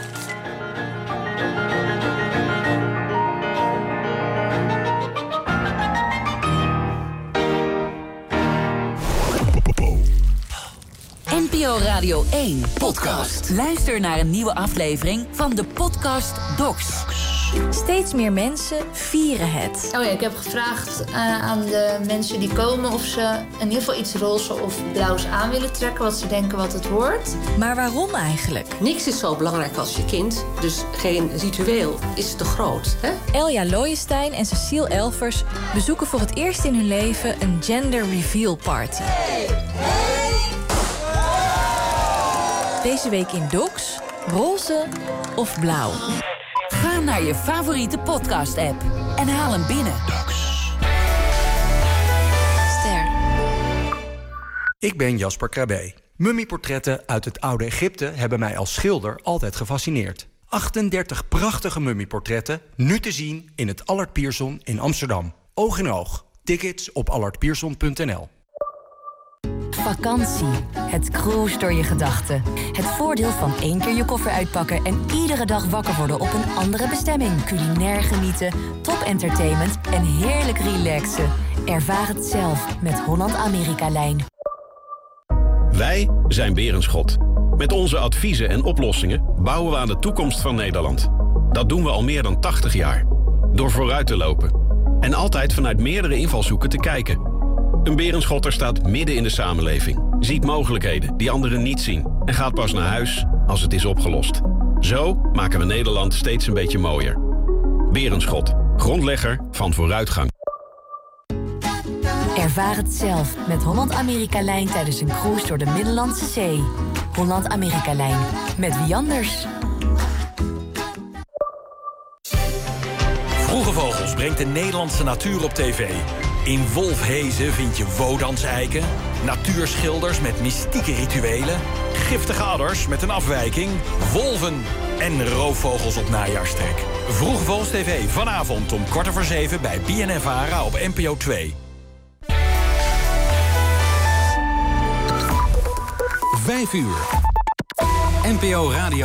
N P O Radio één podcast. Luister naar een nieuwe aflevering van de podcast Docs.
Steeds meer mensen vieren het.
Oh ja, ik heb gevraagd uh, aan de mensen die komen of ze in ieder geval iets roze of blauws aan willen trekken, wat ze denken wat het wordt.
Maar waarom eigenlijk?
Niks is zo belangrijk als je kind, dus geen ritueel is te groot. Hè?
Elja Looijenstein en Cecile Elvers bezoeken voor het eerst in hun leven een gender reveal party. Hey, hey. Deze week in Docs, roze of blauw.
Ga naar je favoriete podcast-app en haal hem binnen.
Ster.
Ik ben Jasper Krabbe. Mummieportretten uit het oude Egypte hebben mij als schilder altijd gefascineerd. achtendertig prachtige mummieportretten, nu te zien in het Allard Pierson in Amsterdam. Oog in oog. Tickets op allard pierson punt n l.
Vakantie. Het cruise door je gedachten. Het voordeel van één keer je koffer uitpakken en iedere dag wakker worden op een andere bestemming. Culinair genieten, top entertainment en heerlijk relaxen. Ervaar het zelf met Holland-Amerika-lijn.
Wij zijn Berenschot. Met onze adviezen en oplossingen bouwen we aan de toekomst van Nederland. Dat doen we al meer dan tachtig jaar. Door vooruit te lopen. En altijd vanuit meerdere invalshoeken te kijken. Een Berenschotter staat midden in de samenleving. ziet mogelijkheden die anderen niet zien en gaat pas naar huis als het is opgelost. Zo maken we Nederland steeds een beetje mooier. Berenschot, grondlegger van vooruitgang.
Ervaar het zelf met Holland-Amerika-lijn tijdens een cruise door de Middellandse Zee. Holland-Amerika-lijn. Met wie anders?
Vroege Vogels brengt de Nederlandse natuur op tv. In Wolfhezen vind je wodanseiken, natuurschilders met mystieke rituelen, giftige adders met een afwijking, wolven en roofvogels op najaarstrek. Vroege Vogels T V vanavond om kwart over zeven bij B N N Vara op N P O twee.
Vijf uur. N P O Radio